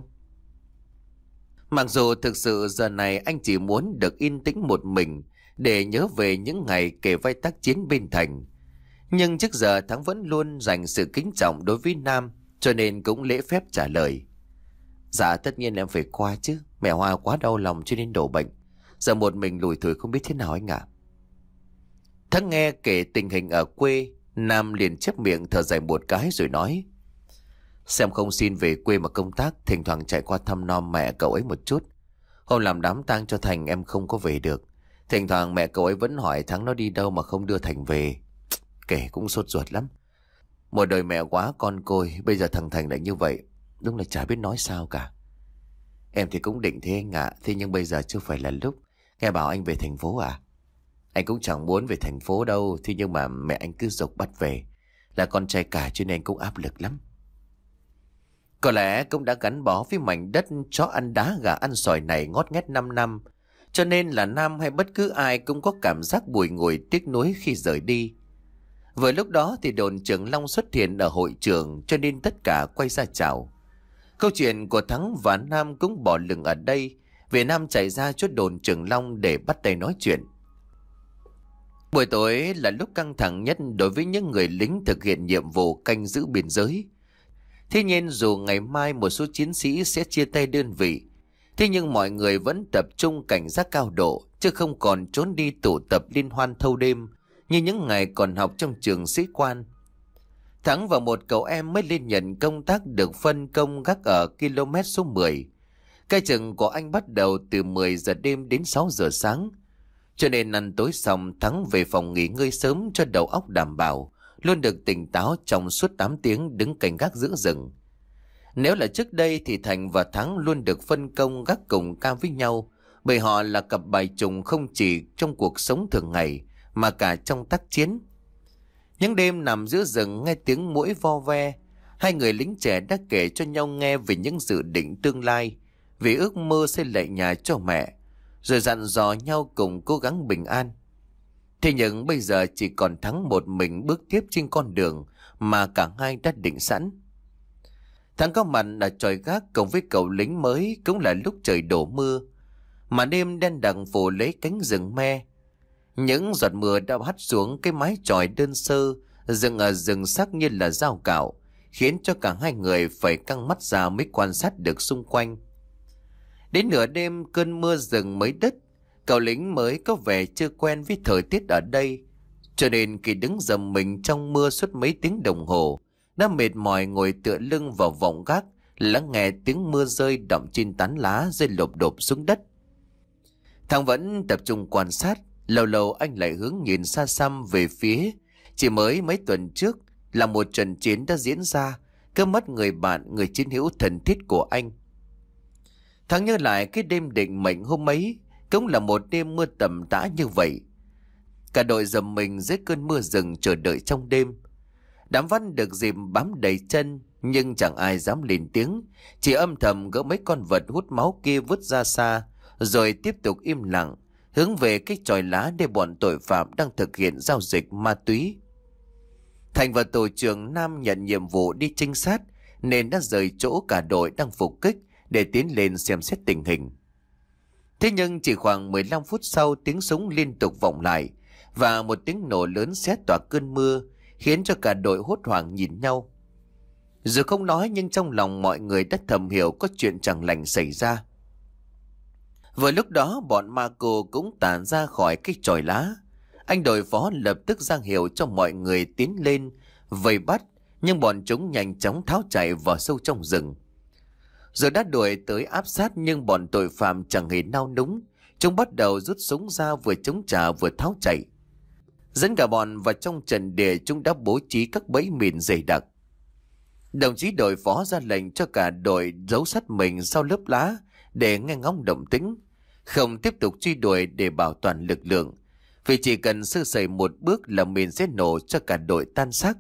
Mặc dù thực sự giờ này anh chỉ muốn được yên tĩnh một mình để nhớ về những ngày kề vai tác chiến bên Thành, nhưng trước giờ Thắng vẫn luôn dành sự kính trọng đối với Nam, cho nên cũng lễ phép trả lời: Dạ tất nhiên em phải qua chứ, mẹ Hoa quá đau lòng cho nên đổ bệnh. Giờ một mình lủi thủi không biết thế nào anh ạ. Thắng nghe kể tình hình ở quê, Nam liền chép miệng thở dài một cái rồi nói: Xem không xin về quê mà công tác, thỉnh thoảng chạy qua thăm nom mẹ cậu ấy một chút. Hôm làm đám tang cho Thành em không có về được. Thỉnh thoảng mẹ cậu ấy vẫn hỏi Thắng nó đi đâu mà không đưa Thành về. Kể cũng sốt ruột lắm. Một đời mẹ quá con côi, bây giờ thằng Thành lại như vậy, đúng là chả biết nói sao cả. Em thì cũng định thế anh ạ, thế nhưng bây giờ chưa phải là lúc. Nghe bảo anh về thành phố à? Anh cũng chẳng muốn về thành phố đâu, thế nhưng mà mẹ anh cứ giục bắt về. Là con trai cả cho nên anh cũng áp lực lắm. Có lẽ cũng đã gắn bó với mảnh đất chó ăn đá gà ăn sỏi này ngót nghét năm năm. Cho nên là Nam hay bất cứ ai cũng có cảm giác bùi ngùi tiếc nuối khi rời đi. Vừa lúc đó thì đồn trưởng Long xuất hiện ở hội trường, cho nên tất cả quay ra chào. Câu chuyện của Thắng và Nam cũng bỏ lửng ở đây, vì Nam chạy ra chốt đồn trưởng Long để bắt tay nói chuyện. Buổi tối là lúc căng thẳng nhất đối với những người lính thực hiện nhiệm vụ canh giữ biên giới. Thế nhưng dù ngày mai một số chiến sĩ sẽ chia tay đơn vị, thế nhưng mọi người vẫn tập trung cảnh giác cao độ, chứ không còn trốn đi tụ tập liên hoan thâu đêm như những ngày còn học trong trường sĩ quan. Thắng và một cậu em mới lên nhận công tác được phân công gác ở km số mười. Cái chừng của anh bắt đầu từ mười giờ đêm đến sáu giờ sáng. Cho nên ăn tối xong Thắng về phòng nghỉ ngơi sớm cho đầu óc đảm bảo, luôn được tỉnh táo trong suốt tám tiếng đứng canh gác giữa rừng. Nếu là trước đây thì Thành và Thắng luôn được phân công gác cùng ca với nhau, bởi họ là cặp bài trùng không chỉ trong cuộc sống thường ngày mà cả trong tác chiến. Những đêm nằm giữa rừng nghe tiếng muỗi vo ve, hai người lính trẻ đã kể cho nhau nghe về những dự định tương lai, về ước mơ xây lại nhà cho mẹ, rồi dặn dò nhau cùng cố gắng bình an. Thế nhưng bây giờ chỉ còn Thắng một mình bước tiếp trên con đường mà cả hai đã định sẵn. Thắng có mặt ở chòi gác cùng với cậu lính mới cũng là lúc trời đổ mưa, mà đêm đen đặc phủ lấy cánh rừng me. Những giọt mưa đã hắt xuống cái mái chòi đơn sơ dựng ở rừng sắc như là dao cạo, khiến cho cả hai người phải căng mắt ra mới quan sát được xung quanh. Đến nửa đêm cơn mưa rừng mới đứt, cậu lính mới có vẻ chưa quen với thời tiết ở đây, cho nên khi đứng dầm mình trong mưa suốt mấy tiếng đồng hồ, đã mệt mỏi ngồi tựa lưng vào vọng gác, lắng nghe tiếng mưa rơi đọng trên tán lá rơi lộp độp xuống đất. Thằng vẫn tập trung quan sát, lâu lâu anh lại hướng nhìn xa xăm về phía chỉ mới mấy tuần trước là một trận chiến đã diễn ra, cứ mất người bạn, người chiến hữu thân thiết của anh. Thằng nhớ lại cái đêm định mệnh hôm ấy cũng là một đêm mưa tầm tã như vậy. Cả đội dầm mình dưới cơn mưa rừng chờ đợi trong đêm. Đám văn được dìm bám đầy chân, nhưng chẳng ai dám lên tiếng, chỉ âm thầm gỡ mấy con vật hút máu kia vứt ra xa, rồi tiếp tục im lặng, hướng về cái chòi lá để bọn tội phạm đang thực hiện giao dịch ma túy. Thành và tổ trưởng Nam nhận nhiệm vụ đi trinh sát nên đã rời chỗ cả đội đang phục kích để tiến lên xem xét tình hình. Thế nhưng chỉ khoảng mười lăm phút sau, tiếng súng liên tục vọng lại và một tiếng nổ lớn xé toạc cơn mưa, khiến cho cả đội hốt hoảng nhìn nhau. Dù không nói nhưng trong lòng mọi người đã thầm hiểu có chuyện chẳng lành xảy ra. Vừa lúc đó bọn ma cô cũng tản ra khỏi cái chòi lá. Anh đội phó lập tức ra hiệu cho mọi người tiến lên vây bắt, nhưng bọn chúng nhanh chóng tháo chạy vào sâu trong rừng. Rồi đã đuổi tới áp sát, nhưng bọn tội phạm chẳng hề nao núng. Chúng bắt đầu rút súng ra, vừa chống trả vừa tháo chạy. Dẫn cả bọn vào trong trận địa, chúng đã bố trí các bẫy mìn dày đặc. Đồng chí đội phó ra lệnh cho cả đội giấu sát mình sau lớp lá để nghe ngóng động tĩnh, không tiếp tục truy đuổi để bảo toàn lực lượng, vì chỉ cần sơ sẩy một bước là mìn sẽ nổ cho cả đội tan xác.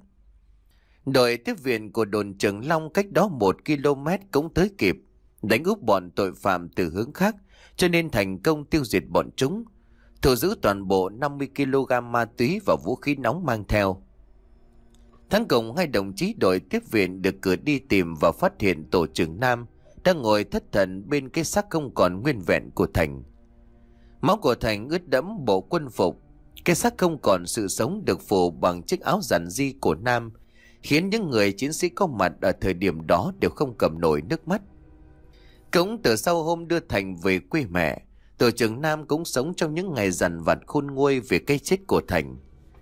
Đội tiếp viện của đồn Trường Long cách đó một ki lô mét cũng tới kịp, đánh úp bọn tội phạm từ hướng khác, cho nên thành công tiêu diệt bọn chúng, thu giữ toàn bộ năm mươi ki lô gam ma túy và vũ khí nóng mang theo. Thắng cùng hai đồng chí đội tiếp viện được cử đi tìm và phát hiện tổ trưởng Nam đang ngồi thất thần bên cái xác không còn nguyên vẹn của Thành. Máu của Thành ướt đẫm bộ quân phục, cái xác không còn sự sống được phủ bằng chiếc áo giản di của Nam, khiến những người chiến sĩ có mặt ở thời điểm đó đều không cầm nổi nước mắt. Cũng từ sau hôm đưa Thành về quê mẹ, tổ trưởng Nam cũng sống trong những ngày dằn vặt khôn nguôi về cái chết của Thành.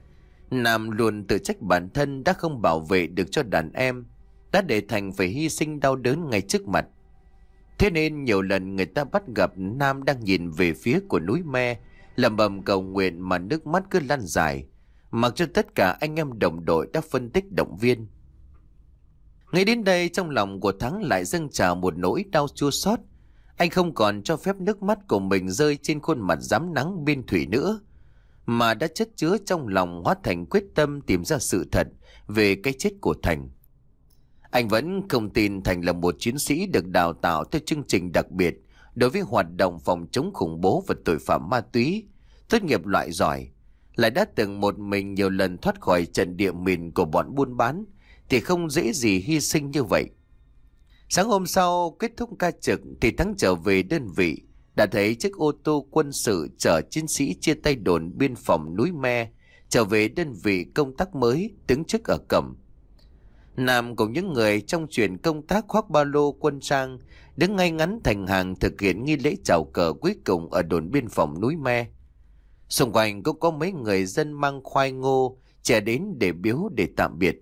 Nam luôn tự trách bản thân đã không bảo vệ được cho đàn em, đã để Thành phải hy sinh đau đớn ngay trước mặt. Thế nên nhiều lần người ta bắt gặp Nam đang nhìn về phía của núi Me, lẩm bẩm cầu nguyện mà nước mắt cứ lăn dài, mặc cho tất cả anh em đồng đội đã phân tích động viên. Ngay đến đây trong lòng của Thắng lại dâng trào một nỗi đau chua xót. Anh không còn cho phép nước mắt của mình rơi trên khuôn mặt rám nắng biên thủy nữa, mà đã chất chứa trong lòng hóa thành quyết tâm tìm ra sự thật về cái chết của Thành. Anh vẫn không tin Thành là một chiến sĩ được đào tạo theo chương trình đặc biệt đối với hoạt động phòng chống khủng bố và tội phạm ma túy, tốt nghiệp loại giỏi, lại đã từng một mình nhiều lần thoát khỏi trận địa mìn của bọn buôn bán, thì không dễ gì hy sinh như vậy. Sáng hôm sau kết thúc ca trực thì Thắng trở về đơn vị, đã thấy chiếc ô tô quân sự chở chiến sĩ chia tay đồn biên phòng núi Me trở về đơn vị công tác mới đứng trước ở cổng. Nam cùng những người trong chuyện công tác khoác ba lô quân trang đứng ngay ngắn thành hàng thực hiện nghi lễ chào cờ cuối cùng ở đồn biên phòng núi Me. Xung quanh cũng có mấy người dân mang khoai ngô chạy đến để biếu để tạm biệt.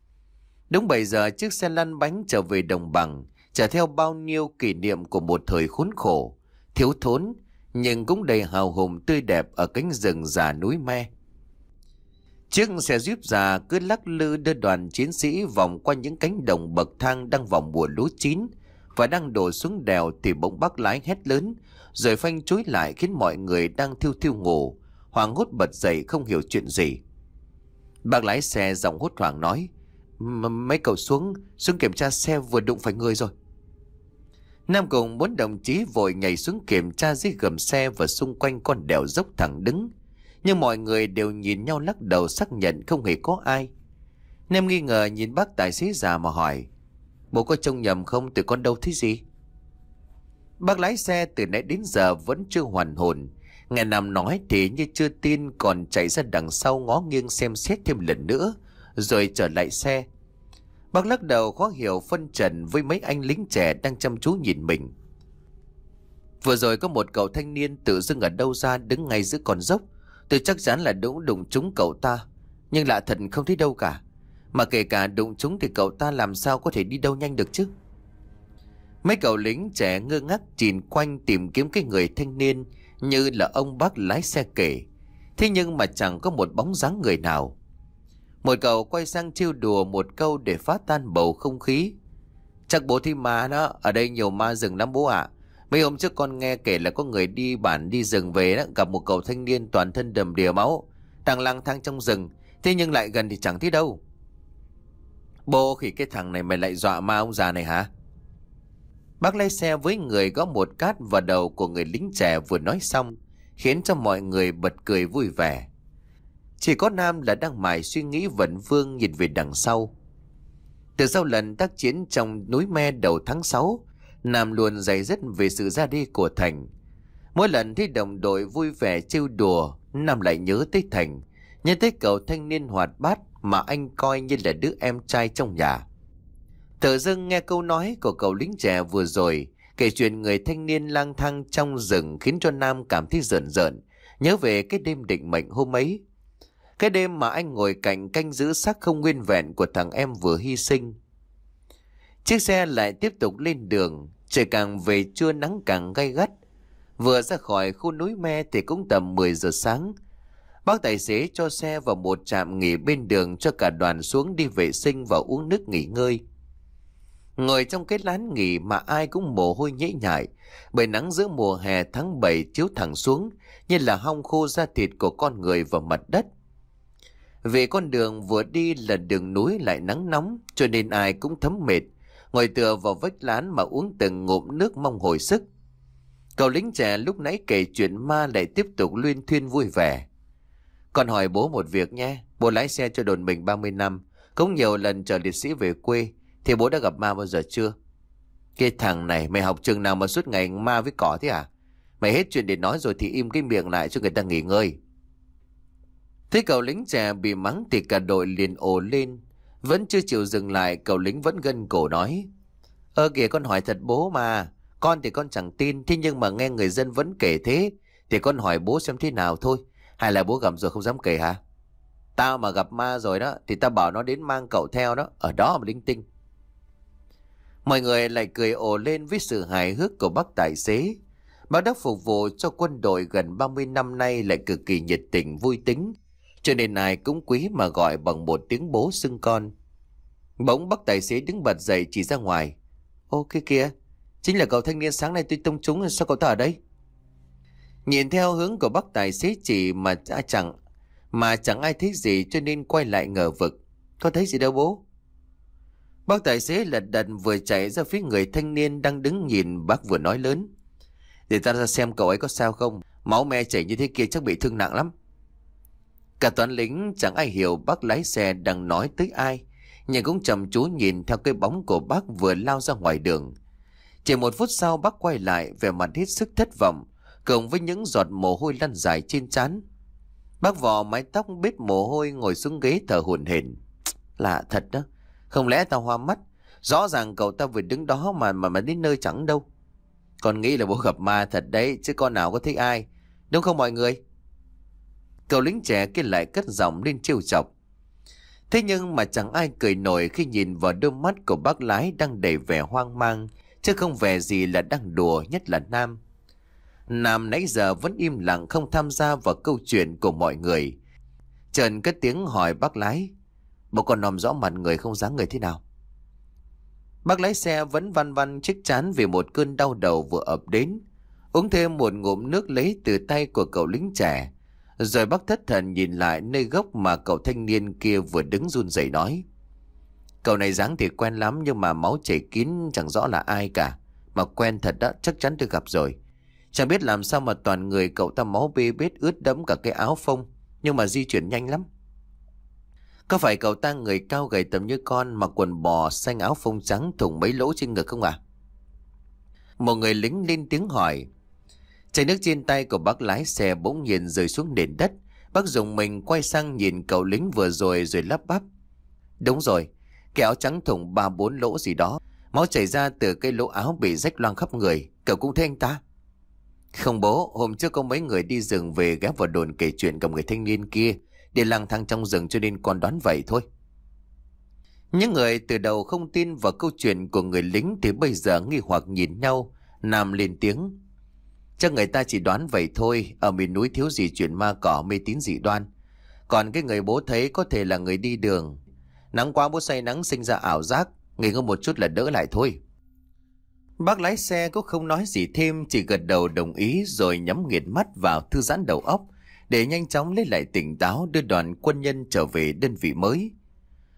Đúng bảy giờ chiếc xe lăn bánh trở về đồng bằng, chở theo bao nhiêu kỷ niệm của một thời khốn khổ, thiếu thốn nhưng cũng đầy hào hùng tươi đẹp ở cánh rừng già núi Me. Chiếc xe jeep già cứ lắc lư đưa đoàn chiến sĩ vòng qua những cánh đồng bậc thang đang vào mùa lúa chín và đang đổ xuống đèo, thì bỗng bác lái hét lớn rồi phanh chối lại, khiến mọi người đang thiêu thiêu ngủ hoảng hốt bật dậy không hiểu chuyện gì. Bác lái xe giọng hốt hoảng nói: mấy cậu xuống xuống kiểm tra xe, vừa đụng phải người rồi. Nam cùng bốn đồng chí vội nhảy xuống kiểm tra dưới gầm xe và xung quanh con đèo dốc thẳng đứng, nhưng mọi người đều nhìn nhau lắc đầu xác nhận không hề có ai. Nam nghi ngờ nhìn bác tài xế già mà hỏi: bố có trông nhầm không, tụi con đâu thấy gì? Bác lái xe từ nãy đến giờ vẫn chưa hoàn hồn, nghe Nam nói thì như chưa tin, còn chạy ra đằng sau ngó nghiêng xem xét thêm lần nữa rồi trở lại xe. Bác lắc đầu khó hiểu phân trần với mấy anh lính trẻ đang chăm chú nhìn mình. Vừa rồi có một cậu thanh niên tự dưng ở đâu ra đứng ngay giữa con dốc, tôi chắc chắn là đụng đụng trúng cậu ta, nhưng lạ thật không thấy đâu cả. Mà kể cả đụng trúng thì cậu ta làm sao có thể đi đâu nhanh được chứ? Mấy cậu lính trẻ ngơ ngác nhìn quanh tìm kiếm cái người thanh niên như là ông bác lái xe kể, thế nhưng mà chẳng có một bóng dáng người nào. Một cậu quay sang trêu đùa một câu để phá tan bầu không khí: chắc bố thi ma đó, ở đây nhiều ma rừng lắm bố ạ. À. Mấy hôm trước con nghe kể là có người đi bản đi rừng về đó, gặp một cậu thanh niên toàn thân đầm đìa máu, đang lang thang trong rừng, thế nhưng lại gần thì chẳng thấy đâu. Bố khỉ, cái thằng này mày lại dọa ma ông già này hả? Bác lái xe với người gõ một cát vào đầu của người lính trẻ vừa nói xong, khiến cho mọi người bật cười vui vẻ. Chỉ có Nam là đang mải suy nghĩ vẩn vương nhìn về đằng sau. Từ sau lần tác chiến trong núi Me đầu tháng sáu, Nam luôn dày dứt về sự ra đi của Thành. Mỗi lần thấy đồng đội vui vẻ trêu đùa, Nam lại nhớ tới Thành, nhớ tới cậu thanh niên hoạt bát mà anh coi như là đứa em trai trong nhà. Tự dưng nghe câu nói của cậu lính trẻ vừa rồi kể chuyện người thanh niên lang thang trong rừng khiến cho Nam cảm thấy rợn rợn, nhớ về cái đêm định mệnh hôm ấy. Cái đêm mà anh ngồi cạnh canh giữ xác không nguyên vẹn của thằng em vừa hy sinh. Chiếc xe lại tiếp tục lên đường, trời càng về trưa nắng càng gay gắt. Vừa ra khỏi khu núi Me thì cũng tầm mười giờ sáng. Bác tài xế cho xe vào một trạm nghỉ bên đường cho cả đoàn xuống đi vệ sinh và uống nước nghỉ ngơi. Ngồi trong cái lán nghỉ mà ai cũng mồ hôi nhễ nhại, bởi nắng giữa mùa hè tháng bảy chiếu thẳng xuống như là hong khô da thịt của con người vào mặt đất. Vì con đường vừa đi là đường núi lại nắng nóng, cho nên ai cũng thấm mệt, ngồi tựa vào vách lán mà uống từng ngụm nước mong hồi sức. Cậu lính trẻ lúc nãy kể chuyện ma lại tiếp tục luyên thuyên vui vẻ. Con hỏi bố một việc nhé, bố lái xe cho đồn mình ba mươi năm, cũng nhiều lần chở liệt sĩ về quê, thì bố đã gặp ma bao giờ chưa? Cái thằng này, mày học trường nào mà suốt ngày ma với cỏ thế à? Mày hết chuyện để nói rồi thì im cái miệng lại cho người ta nghỉ ngơi. Thấy cậu lính trẻ bị mắng thì cả đội liền ồ lên. Vẫn chưa chịu dừng lại, cậu lính vẫn gân cổ nói: Ơ kìa, con hỏi thật bố mà. Con thì con chẳng tin, thế nhưng mà nghe người dân vẫn kể thế thì con hỏi bố xem thế nào thôi. Hay là bố gặp rồi không dám kể hả? Tao mà gặp ma rồi đó thì tao bảo nó đến mang cậu theo đó, ở đó mà linh tinh. Mọi người lại cười ồ lên với sự hài hước của bác tài xế. Bác đã phục vụ cho quân đội gần ba mươi năm nay lại cực kỳ nhiệt tình vui tính, cho nên ai cũng quý mà gọi bằng một tiếng bố xưng con. Bỗng bác tài xế đứng bật dậy chỉ ra ngoài: Ô kia kìa, chính là cậu thanh niên sáng nay tôi tông trúng, sao cậu ta ở đây? Nhìn theo hướng của bác tài xế chỉ mà chẳng mà chẳng ai thấy gì, cho nên quay lại ngờ vực: Có thấy gì đâu bố? Bác tài xế lật đật vừa chạy ra phía người thanh niên đang đứng nhìn, bác vừa nói lớn: Để ta ra xem cậu ấy có sao không, máu me chảy như thế kia chắc bị thương nặng lắm. Cả toán lính chẳng ai hiểu bác lái xe đang nói tới ai, nhưng cũng chăm chú nhìn theo cái bóng của bác vừa lao ra ngoài đường. Chỉ một phút sau bác quay lại, vẻ mặt hết sức thất vọng, cộng với những giọt mồ hôi lăn dài trên trán. Bác vò mái tóc bết mồ hôi ngồi xuống ghế thở hổn hển. Lạ thật đó, không lẽ tao hoa mắt? Rõ ràng cậu ta vừa đứng đó mà mà mà đến nơi chẳng đâu. Con nghĩ là bố gặp ma thật đấy, chứ con nào có thấy ai, đúng không mọi người? Cậu lính trẻ kia lại cất giọng lên trêu chọc. Thế nhưng mà chẳng ai cười nổi khi nhìn vào đôi mắt của bác lái đang đầy vẻ hoang mang, chứ không vẻ gì là đang đùa, nhất là Nam. Nam nãy giờ vẫn im lặng không tham gia vào câu chuyện của mọi người. Trần cất tiếng hỏi bác lái: Bố còn nòm rõ mặt người không dáng người thế nào? Bác lái xe vẫn văn văn chiếc trán vì một cơn đau đầu vừa ập đến. Uống thêm một ngụm nước lấy từ tay của cậu lính trẻ, rồi bác thất thần nhìn lại nơi gốc mà cậu thanh niên kia vừa đứng run rẩy nói: Cậu này dáng thì quen lắm, nhưng mà máu chảy kín chẳng rõ là ai cả. Mà quen thật đó, chắc chắn tôi gặp rồi. Chẳng biết làm sao mà toàn người cậu ta máu bê bết ướt đẫm cả cái áo phông, nhưng mà di chuyển nhanh lắm. Có phải cậu ta người cao gầy tầm như con, mặc quần bò xanh áo phông trắng thủng mấy lỗ trên ngực không à? Một người lính lên tiếng hỏi. Chai nước trên tay của bác lái xe bỗng nhiên rơi xuống nền đất. Bác dùng mình quay sang nhìn cậu lính vừa rồi rồi lắp bắp: Đúng rồi, cái áo trắng thủng ba bốn lỗ gì đó, máu chảy ra từ cái lỗ áo bị rách loang khắp người. Cậu cũng thấy anh ta? Không bố, hôm trước có mấy người đi rừng về ghé vào đồn kể chuyện gặp người thanh niên kia để lang thang trong rừng, cho nên con đoán vậy thôi. Những người từ đầu không tin vào câu chuyện của người lính thì bây giờ nghi hoặc nhìn nhau. Nam lên tiếng: Chắc người ta chỉ đoán vậy thôi, ở miền núi thiếu gì chuyện ma cỏ mê tín dị đoan. Còn cái người bố thấy có thể là người đi đường. Nắng quá bố say nắng sinh ra ảo giác, nghỉ ngơi một chút là đỡ lại thôi. Bác lái xe cũng không nói gì thêm, chỉ gật đầu đồng ý rồi nhắm nghiền mắt vào thư giãn đầu óc để nhanh chóng lấy lại tỉnh táo, đưa đoàn quân nhân trở về đơn vị mới.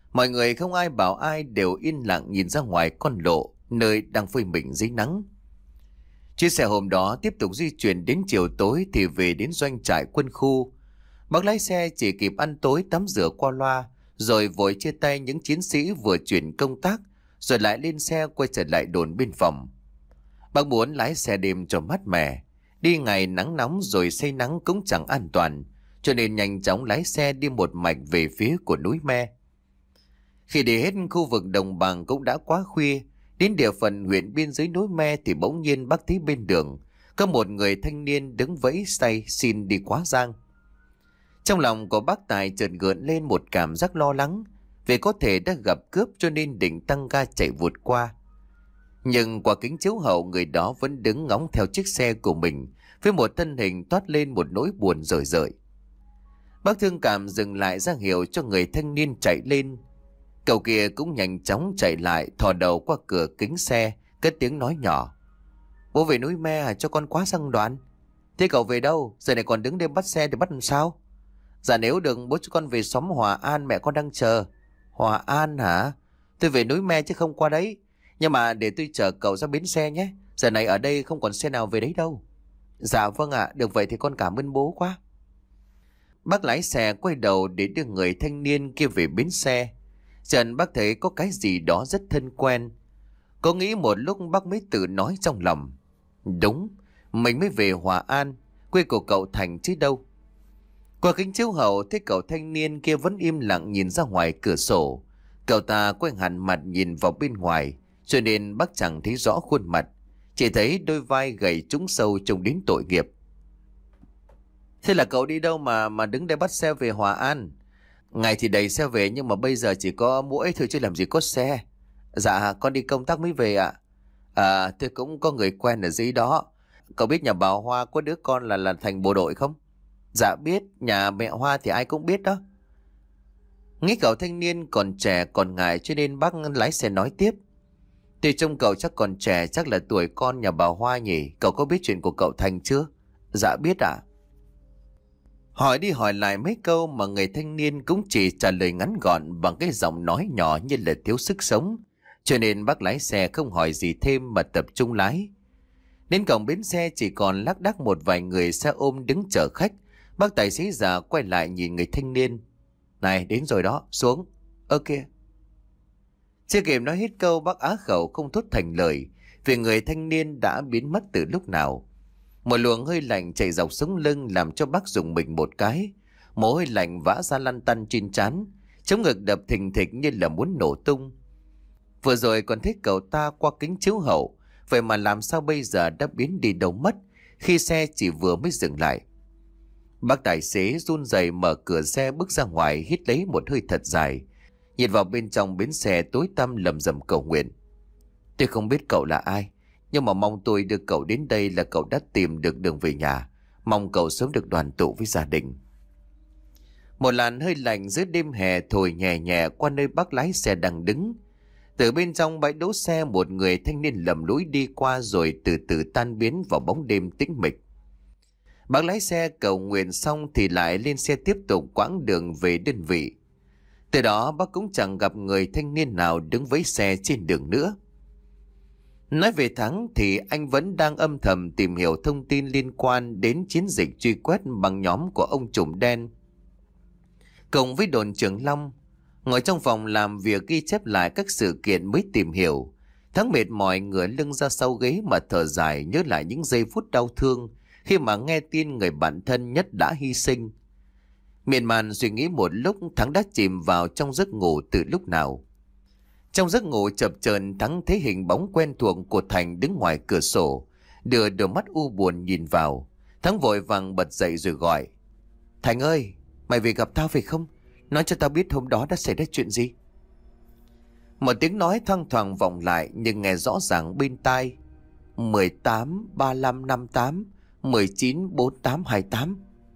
Mọi người không ai bảo ai, đều yên lặng nhìn ra ngoài con lộ nơi đang phơi mình dưới nắng. Chiếc xe hôm đó tiếp tục di chuyển đến chiều tối thì về đến doanh trại quân khu. Bác lái xe chỉ kịp ăn tối tắm rửa qua loa, rồi vội chia tay những chiến sĩ vừa chuyển công tác, rồi lại lên xe quay trở lại đồn biên phòng. Bác muốn lái xe đêm cho mát mẻ, đi ngày nắng nóng rồi say nắng cũng chẳng an toàn, cho nên nhanh chóng lái xe đi một mạch về phía của núi Me. Khi đi hết khu vực đồng bằng cũng đã quá khuya, đến địa phận huyện biên giới núi Me thì bỗng nhiên bác thấy bên đường có một người thanh niên đứng vẫy tay xin đi quá giang. Trong lòng của bác Tài chợt gợn lên một cảm giác lo lắng, vì có thể đã gặp cướp cho nên định tăng ga chạy vụt qua. Nhưng qua kính chiếu hậu, người đó vẫn đứng ngóng theo chiếc xe của mình với một thân hình toát lên một nỗi buồn rời rời. Bác thương cảm dừng lại ra hiệu cho người thanh niên chạy lên. Cậu kia cũng nhanh chóng chạy lại, thò đầu qua cửa kính xe, cất tiếng nói nhỏ: "Bố về núi Me à, cho con quá sang đoạn." "Thế cậu về đâu? Giờ này còn đứng đây bắt xe thì bắt làm sao?" "Dạ nếu đừng, bố cho con về xóm Hòa An, mẹ con đang chờ." "Hòa An hả? Tôi về núi Me chứ không qua đấy. Nhưng mà để tôi chở cậu ra bến xe nhé. Giờ này ở đây không còn xe nào về đấy đâu." "Dạ vâng ạ, được vậy thì con cảm ơn bố quá." Bác lái xe quay đầu để đưa người thanh niên kia về bến xe. Trần bác thấy có cái gì đó rất thân quen. Có nghĩ một lúc bác mới tự nói trong lòng: "Đúng, mình mới về Hòa An, quê của cậu Thành chứ đâu." Qua kính chiếu hậu thấy cậu thanh niên kia vẫn im lặng nhìn ra ngoài cửa sổ. Cậu ta quay hẳn mặt nhìn vào bên ngoài, cho nên bác chẳng thấy rõ khuôn mặt, chỉ thấy đôi vai gầy trũng sâu trông đến tội nghiệp. "Thế là cậu đi đâu mà mà đứng đây bắt xe về Hòa An?" "Ngày thì đầy xe về nhưng mà bây giờ chỉ có mỗi thôi chứ làm gì có xe." "Dạ con đi công tác mới về ạ." "À tôi cũng có người quen ở dưới đó. Cậu biết nhà bà Hoa có đứa con là là Thành bộ đội không?" "Dạ biết, nhà mẹ Hoa thì ai cũng biết đó." Nghĩ cậu thanh niên còn trẻ còn ngại cho nên bác lái xe nói tiếp: "Thì trông cậu chắc còn trẻ, chắc là tuổi con nhà bà Hoa nhỉ. Cậu có biết chuyện của cậu Thành chưa?" "Dạ biết ạ." Hỏi đi hỏi lại mấy câu mà người thanh niên cũng chỉ trả lời ngắn gọn bằng cái giọng nói nhỏ như là thiếu sức sống, cho nên bác lái xe không hỏi gì thêm mà tập trung lái. Đến cổng bến xe chỉ còn lác đác một vài người xe ôm đứng chở khách. Bác tài xế già quay lại nhìn người thanh niên: "Này đến rồi đó, xuống." "Ơ kìa." Chưa kịp nói hết câu bác á khẩu không thốt thành lời, vì người thanh niên đã biến mất từ lúc nào. Một luồng hơi lạnh chạy dọc sống lưng làm cho bác rùng mình một cái. Mồ hôi lạnh vã ra lăn tăn trên trán, chống ngực đập thình thịch như là muốn nổ tung. Vừa rồi còn thấy cậu ta qua kính chiếu hậu, vậy mà làm sao bây giờ đã biến đi đâu mất khi xe chỉ vừa mới dừng lại. Bác tài xế run rẩy mở cửa xe bước ra ngoài, hít lấy một hơi thật dài, nhìn vào bên trong bến xe tối tăm lầm rầm cầu nguyện: "Tôi không biết cậu là ai, nhưng mà mong tôi đưa cậu đến đây là cậu đã tìm được đường về nhà. Mong cậu sớm được đoàn tụ với gia đình." Một làn hơi lạnh giữa đêm hè thổi nhẹ nhẹ qua nơi bác lái xe đang đứng. Từ bên trong bãi đỗ xe, một người thanh niên lầm lũi đi qua rồi từ từ tan biến vào bóng đêm tĩnh mịch. Bác lái xe cầu nguyện xong thì lại lên xe tiếp tục quãng đường về đơn vị. Từ đó bác cũng chẳng gặp người thanh niên nào đứng với xe trên đường nữa. Nói về Thắng thì anh vẫn đang âm thầm tìm hiểu thông tin liên quan đến chiến dịch truy quét bằng nhóm của ông trùm đen. Cùng với đồn trưởng Long, ngồi trong phòng làm việc ghi chép lại các sự kiện mới tìm hiểu, Thắng mệt mỏi ngửa lưng ra sau ghế mà thở dài, nhớ lại những giây phút đau thương khi mà nghe tin người bạn thân nhất đã hy sinh. Miên man suy nghĩ một lúc, Thắng đã chìm vào trong giấc ngủ từ lúc nào. Trong giấc ngủ chập chờn, Thắng thấy hình bóng quen thuộc của Thành đứng ngoài cửa sổ, đưa đôi mắt u buồn nhìn vào. Thắng vội vàng bật dậy rồi gọi: "Thành ơi, mày về gặp tao phải không? Nói cho tao biết hôm đó đã xảy ra chuyện gì." Một tiếng nói thoang thoảng vọng lại nhưng nghe rõ ràng bên tai: mười tám ba lăm năm tám mười chín bốn tám hai tám.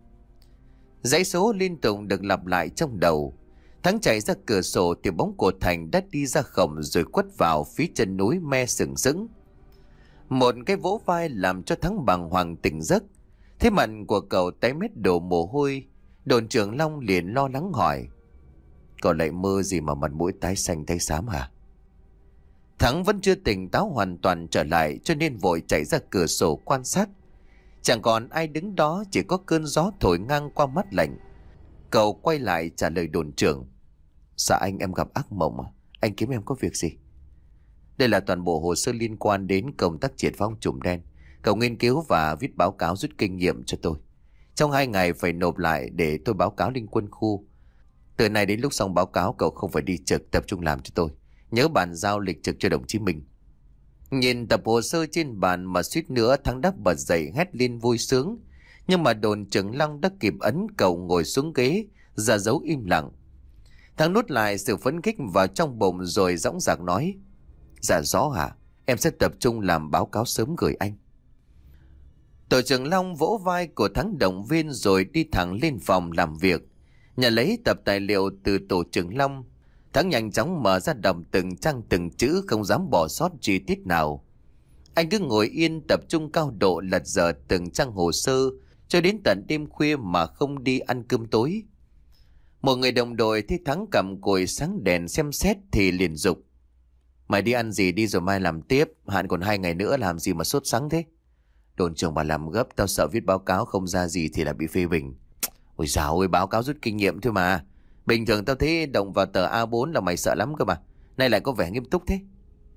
Dãy số liên tục được lặp lại trong đầu. Thắng chạy ra cửa sổ thì bóng của Thành đã đi ra cổng rồi quất vào phía chân núi Me sừng sững. Một cái vỗ vai làm cho Thắng bàng hoàng tỉnh giấc. Thế mặt của cậu tái mét đổ mồ hôi. Đồn trưởng Long liền lo lắng hỏi: Cậu lại mơ gì mà mặt mũi tái xanh tái xám hả? Thắng vẫn chưa tỉnh táo hoàn toàn trở lại, cho nên vội chạy ra cửa sổ quan sát. Chẳng còn ai đứng đó, chỉ có cơn gió thổi ngang qua mắt lạnh. Cậu quay lại trả lời đồn trưởng. Dạ anh, em gặp ác mộng à? Anh kiếm em có việc gì? Đây là toàn bộ hồ sơ liên quan đến công tác triệt phá trùm đen. Cậu nghiên cứu và viết báo cáo rút kinh nghiệm cho tôi. Trong hai ngày phải nộp lại để tôi báo cáo lên quân khu. Từ nay đến lúc xong báo cáo, cậu không phải đi trực, tập trung làm cho tôi. Nhớ bàn giao lịch trực cho đồng chí mình. Nhìn tập hồ sơ trên bàn mà suýt nữa Thắng đáp bật dậy hét lên vui sướng. Nhưng mà đồn trưởng Long đã kịp ấn cậu ngồi xuống ghế, ra dấu im lặng. Thắng nuốt lại sự phấn khích vào trong bụng rồi dõng dạc nói. Dạ rõ hả? Em sẽ tập trung làm báo cáo sớm gửi anh. Tổ trưởng Long vỗ vai của Thắng động viên rồi đi thẳng lên phòng làm việc. Nhà lấy tập tài liệu từ tổ trưởng Long. Thắng nhanh chóng mở ra đọc từng trang từng chữ, không dám bỏ sót chi tiết nào. Anh cứ ngồi yên tập trung cao độ lật dở từng trang hồ sơ cho đến tận đêm khuya mà không đi ăn cơm tối. Một người đồng đội thấy Thắng cầm cùi sáng đèn xem xét thì liền dục. Mày đi ăn gì đi rồi mai làm tiếp, hạn còn hai ngày nữa, làm gì mà sốt sắng thế? Đồn trưởng bà làm gấp, tao sợ viết báo cáo không ra gì thì là bị phê bình. Ôi dào ơi, báo cáo rút kinh nghiệm thôi mà. Bình thường tao thấy động vào tờ a bốn là mày sợ lắm cơ mà. Nay lại có vẻ nghiêm túc thế.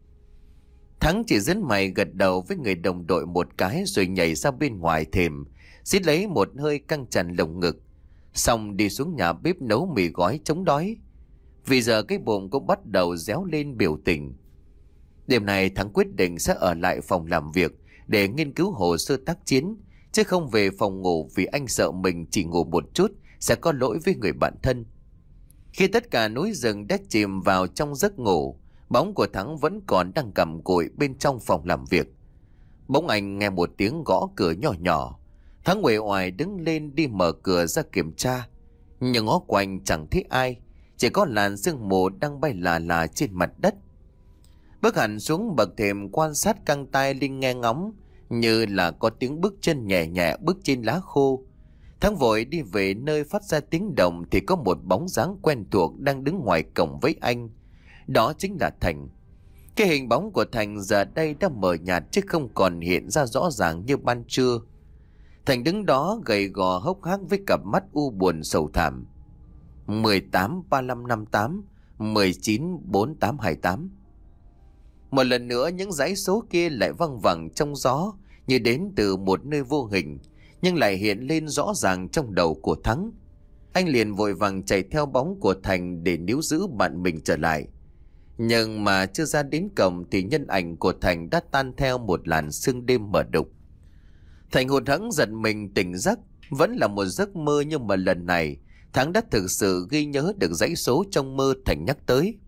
Thắng chỉ dẫn mày gật đầu với người đồng đội một cái rồi nhảy ra bên ngoài thềm, xít lấy một hơi căng tràn lồng ngực. Xong đi xuống nhà bếp nấu mì gói chống đói. Vì giờ cái bụng cũng bắt đầu réo lên biểu tình. Đêm này Thắng quyết định sẽ ở lại phòng làm việc để nghiên cứu hồ sơ tác chiến, chứ không về phòng ngủ vì anh sợ mình chỉ ngủ một chút sẽ có lỗi với người bạn thân. Khi tất cả núi rừng đã chìm vào trong giấc ngủ, bóng của Thắng vẫn còn đang cầm cùi bên trong phòng làm việc. Bỗng anh nghe một tiếng gõ cửa nhỏ nhỏ. Thắng uể oải đứng lên đi mở cửa ra kiểm tra, nhưng ngó quanh chẳng thấy ai, chỉ có làn sương mù đang bay lả lả trên mặt đất. Bước hẳn xuống bậc thềm quan sát căng tai linh nghe ngóng, như là có tiếng bước chân nhẹ nhẹ bước trên lá khô. Thắng vội đi về nơi phát ra tiếng động thì có một bóng dáng quen thuộc đang đứng ngoài cổng với anh. Đó chính là Thành. Cái hình bóng của Thành giờ đây đã mờ nhạt chứ không còn hiện ra rõ ràng như ban trưa. Thành đứng đó gầy gò hốc hác với cặp mắt u buồn sầu thảm. mười tám ba lăm năm tám, mười chín bốn tám hai tám. Một lần nữa những dãy số kia lại văng vẳng trong gió như đến từ một nơi vô hình, nhưng lại hiện lên rõ ràng trong đầu của Thắng. Anh liền vội vàng chạy theo bóng của Thành để níu giữ bạn mình trở lại. Nhưng mà chưa ra đến cổng thì nhân ảnh của Thành đã tan theo một làn sương đêm mờ đục. Thành hụt hẫng giật mình tỉnh giấc. Vẫn là một giấc mơ, nhưng mà lần này Thắng đã thực sự ghi nhớ được dãy số trong mơ Thành nhắc tới.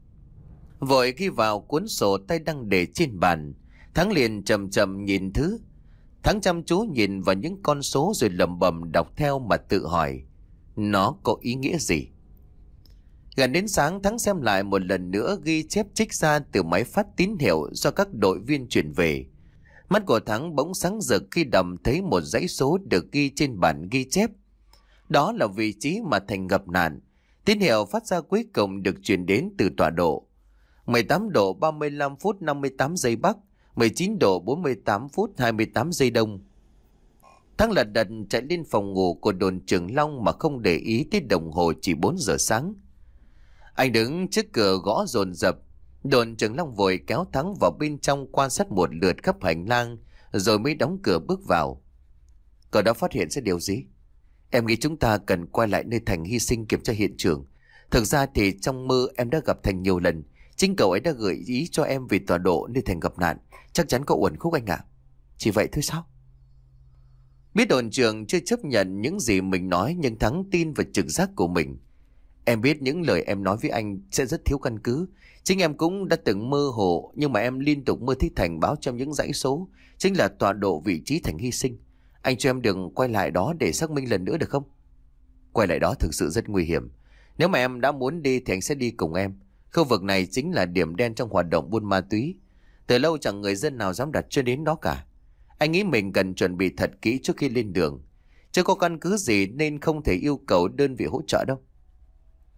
Vội ghi vào cuốn sổ tay đang để trên bàn, Thắng liền chậm chậm nhìn thứ. Thắng chăm chú nhìn vào những con số rồi lẩm bẩm đọc theo mà tự hỏi nó có ý nghĩa gì. Gần đến sáng, Thắng xem lại một lần nữa ghi chép trích ra từ máy phát tín hiệu do các đội viên chuyển về. Mắt của Thắng bỗng sáng rực khi đầm thấy một dãy số được ghi trên bản ghi chép. Đó là vị trí mà Thành gặp nạn. Tín hiệu phát ra cuối cùng được truyền đến từ tọa độ mười tám độ ba mươi lăm phút năm mươi tám giây Bắc, mười chín độ bốn mươi tám phút hai mươi tám giây Đông. Thắng lật đật chạy lên phòng ngủ của đồn trưởng Long mà không để ý tới đồng hồ chỉ bốn giờ sáng. Anh đứng trước cửa gõ dồn dập. Đồn trưởng Long vội kéo Thắng vào bên trong quan sát một lượt khắp hành lang rồi mới đóng cửa bước vào. Cậu đã phát hiện ra điều gì? Em nghĩ chúng ta cần quay lại nơi Thành hy sinh kiểm tra hiện trường. Thực ra thì trong mơ em đã gặp Thành nhiều lần. Chính cậu ấy đã gợi ý cho em về tọa độ nơi Thành gặp nạn. Chắc chắn có uẩn khúc anh ạ. Chỉ vậy thôi sao? Biết đồn trưởng chưa chấp nhận những gì mình nói, nhưng Thắng tin vào trực giác của mình. Em biết những lời em nói với anh sẽ rất thiếu căn cứ. Chính em cũng đã từng mơ hồ, nhưng mà em liên tục mơ thấy Thành báo trong những dãy số chính là tọa độ vị trí Thành hy sinh. Anh cho em đừng quay lại đó để xác minh lần nữa được không? Quay lại đó thực sự rất nguy hiểm. Nếu mà em đã muốn đi thì anh sẽ đi cùng em. Khu vực này chính là điểm đen trong hoạt động buôn ma túy. Từ lâu chẳng người dân nào dám đặt chân đến đó cả. Anh nghĩ mình cần chuẩn bị thật kỹ trước khi lên đường. Chưa có căn cứ gì nên không thể yêu cầu đơn vị hỗ trợ đâu.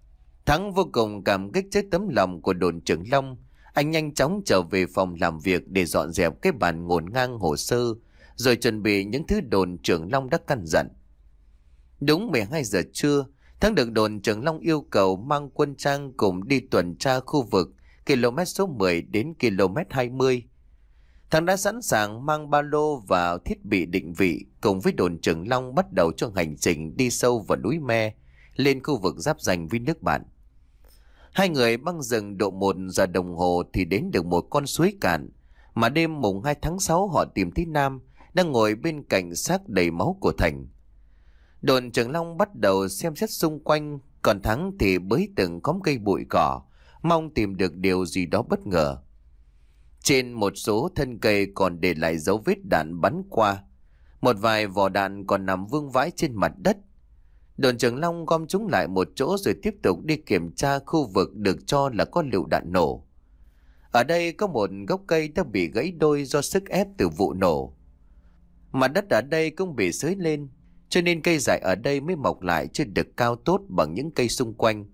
Thắng vô cùng cảm kích trước tấm lòng của đồn trưởng Long. Anh nhanh chóng trở về phòng làm việc để dọn dẹp cái bàn ngổn ngang hồ sơ, rồi chuẩn bị những thứ đồn trưởng Long đã căn dặn. Đúng mười hai giờ trưa, Thắng được đồn trưởng Long yêu cầu mang quân trang cùng đi tuần tra khu vực km số mười đến km hai mươi. Thắng đã sẵn sàng mang ba lô và thiết bị định vị cùng với đồn trưởng Long bắt đầu cho hành trình đi sâu vào núi Me, lên khu vực giáp ranh với nước bạn. Hai người băng rừng độ một giờ đồng hồ thì đến được một con suối cạn mà đêm mùng hai tháng sáu họ tìm thấy Nam đang ngồi bên cạnh xác đầy máu của Thành. Đồn trưởng Long bắt đầu xem xét xung quanh, còn Thắng thì bới từng khóm cây bụi cỏ, mong tìm được điều gì đó bất ngờ. Trên một số thân cây còn để lại dấu vết đạn bắn qua, một vài vỏ đạn còn nằm vương vãi trên mặt đất. Đồn trưởng Long gom chúng lại một chỗ rồi tiếp tục đi kiểm tra khu vực được cho là có lựu đạn nổ. Ở đây có một gốc cây đã bị gãy đôi do sức ép từ vụ nổ. Mặt đất ở đây cũng bị xới lên, cho nên cây dại ở đây mới mọc lại chưa được cao tốt bằng những cây xung quanh.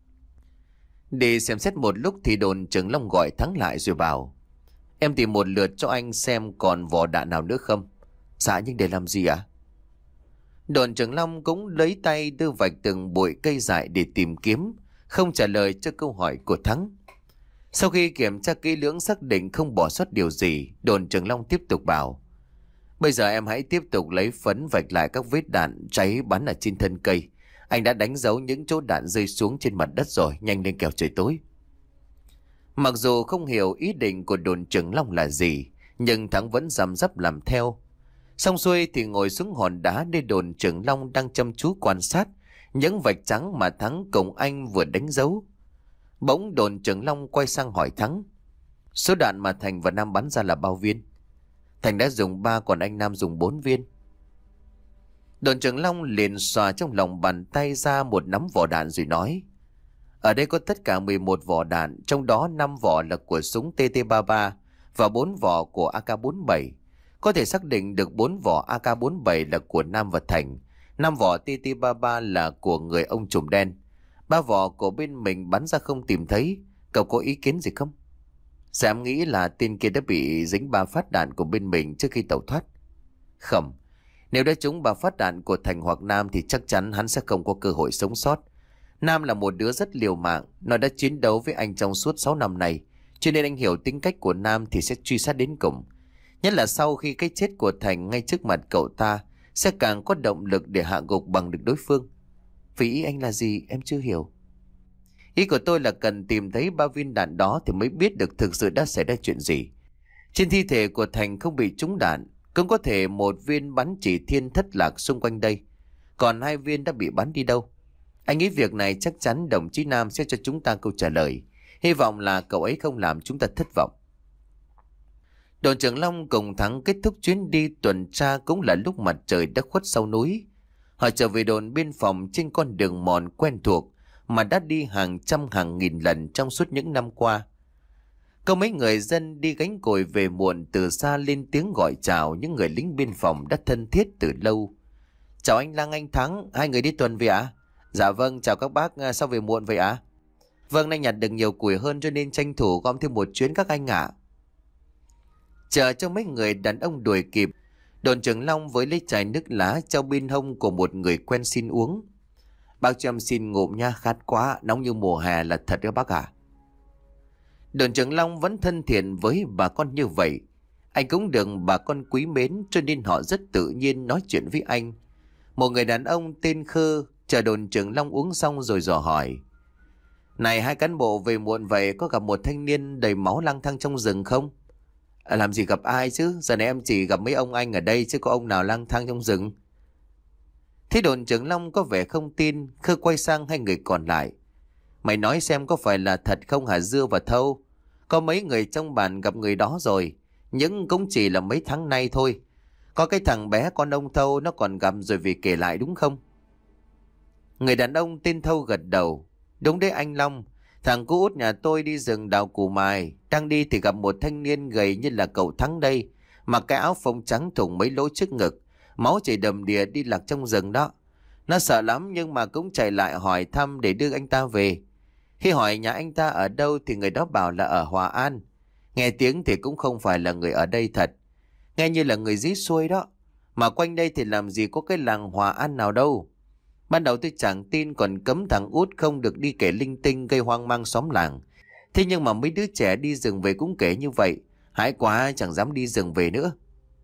Đi xem xét một lúc thì đồn trưởng Long gọi Thắng lại rồi bảo: "Em tìm một lượt cho anh xem còn vỏ đạn nào nữa không?" "Dạ, nhưng để làm gì ạ?" À? Đồn trưởng Long cũng lấy tay đưa vạch từng bụi cây dại để tìm kiếm, không trả lời cho câu hỏi của Thắng. Sau khi kiểm tra kỹ lưỡng xác định không bỏ sót điều gì, đồn trưởng Long tiếp tục bảo: "Bây giờ em hãy tiếp tục lấy phấn vạch lại các vết đạn cháy bắn ở trên thân cây. Anh đã đánh dấu những chỗ đạn rơi xuống trên mặt đất rồi, nhanh lên kẻo trời tối." Mặc dù không hiểu ý định của đồn trưởng Long là gì, nhưng Thắng vẫn răm rắp làm theo. Xong xuôi thì ngồi xuống hòn đá nơi đồn trưởng Long đang chăm chú quan sát những vạch trắng mà Thắng cùng anh vừa đánh dấu. Bỗng đồn trưởng Long quay sang hỏi Thắng: "Số đạn mà Thành và Nam bắn ra là bao viên?" "Thành đã dùng ba, còn anh Nam dùng bốn viên." Đồn trưởng Long liền xòa trong lòng bàn tay ra một nắm vỏ đạn rồi nói: "Ở đây có tất cả mười một vỏ đạn, trong đó năm vỏ là của súng T T ba mươi ba và bốn vỏ của A K bốn mươi bảy. Có thể xác định được bốn vỏ A K bốn mươi bảy là của Nam và Thành, năm vỏ T T ba mươi ba là của người ông trùm đen. Ba vỏ của bên mình bắn ra không tìm thấy. Cậu có ý kiến gì không?" "Dạ em nghĩ là tên kia đã bị dính ba phát đạn của bên mình trước khi tẩu thoát." "Không, nếu đã trúng ba phát đạn của Thành hoặc Nam thì chắc chắn hắn sẽ không có cơ hội sống sót. Nam là một đứa rất liều mạng, nó đã chiến đấu với anh trong suốt sáu năm này, cho nên anh hiểu tính cách của Nam thì sẽ truy sát đến cùng. Nhất là sau khi cái chết của Thành ngay trước mặt cậu ta, sẽ càng có động lực để hạ gục bằng được đối phương." "Vì ý anh là gì em chưa hiểu." "Ý của tôi là cần tìm thấy ba viên đạn đó thì mới biết được thực sự đã xảy ra chuyện gì. Trên thi thể của Thành không bị trúng đạn, cũng có thể một viên bắn chỉ thiên thất lạc xung quanh đây, còn hai viên đã bị bắn đi đâu. Anh nghĩ việc này chắc chắn đồng chí Nam sẽ cho chúng ta câu trả lời. Hy vọng là cậu ấy không làm chúng ta thất vọng." Đồn trưởng Long cùng Thắng kết thúc chuyến đi tuần tra cũng là lúc mặt trời đã khuất sau núi. Họ trở về đồn biên phòng trên con đường mòn quen thuộc mà đã đi hàng trăm hàng nghìn lần trong suốt những năm qua. Có mấy người dân đi gánh còi về muộn từ xa lên tiếng gọi chào những người lính biên phòng đã thân thiết từ lâu. "Chào anh Lang, anh Thắng, hai người đi tuần về ạ?" À? "Dạ vâng, chào các bác, sao về muộn vậy ạ?" À? "Vâng, nay nhặt được nhiều củi hơn cho nên tranh thủ gom thêm một chuyến các anh ạ." À. Chờ cho mấy người đàn ông đuổi kịp, đồn trưởng Long với lấy chai nước lá trao bên hông của một người quen xin uống. "Bác cho em xin ngụm nha, khát quá, nóng như mùa hè là thật đó bác ạ." À. Đồn trưởng Long vẫn thân thiện với bà con như vậy. Anh cũng được bà con quý mến cho nên họ rất tự nhiên nói chuyện với anh. Một người đàn ông tên Khơ chờ đồn trưởng Long uống xong rồi dò hỏi: "Này, hai cán bộ về muộn vậy có gặp một thanh niên đầy máu lang thang trong rừng không?" À, "Làm gì gặp ai chứ, giờ này em chỉ gặp mấy ông anh ở đây chứ có ông nào lang thang trong rừng." Thế đồn trưởng Long có vẻ không tin, Khơ quay sang hai người còn lại: "Mày nói xem có phải là thật không hả Dưa và Thâu? Có mấy người trong bản gặp người đó rồi, nhưng cũng chỉ là mấy tháng nay thôi. Có cái thằng bé con ông Thâu nó còn gặp rồi vì kể lại đúng không?" Người đàn ông tên Thâu gật đầu: "Đúng đấy anh Long, thằng cu út nhà tôi đi rừng đào củ mài, đang đi thì gặp một thanh niên gầy như là cậu Thắng đây, mặc cái áo phông trắng thủng mấy lỗ trước ngực, máu chảy đầm đìa đi lạc trong rừng đó. Nó sợ lắm nhưng mà cũng chạy lại hỏi thăm để đưa anh ta về. Khi hỏi nhà anh ta ở đâu thì người đó bảo là ở Hòa An. Nghe tiếng thì cũng không phải là người ở đây thật. Nghe như là người dưới xuôi đó. Mà quanh đây thì làm gì có cái làng Hòa An nào đâu. Ban đầu tôi chẳng tin, còn cấm thằng út không được đi kể linh tinh gây hoang mang xóm làng. Thế nhưng mà mấy đứa trẻ đi rừng về cũng kể như vậy. Hãi quá, chẳng dám đi rừng về nữa.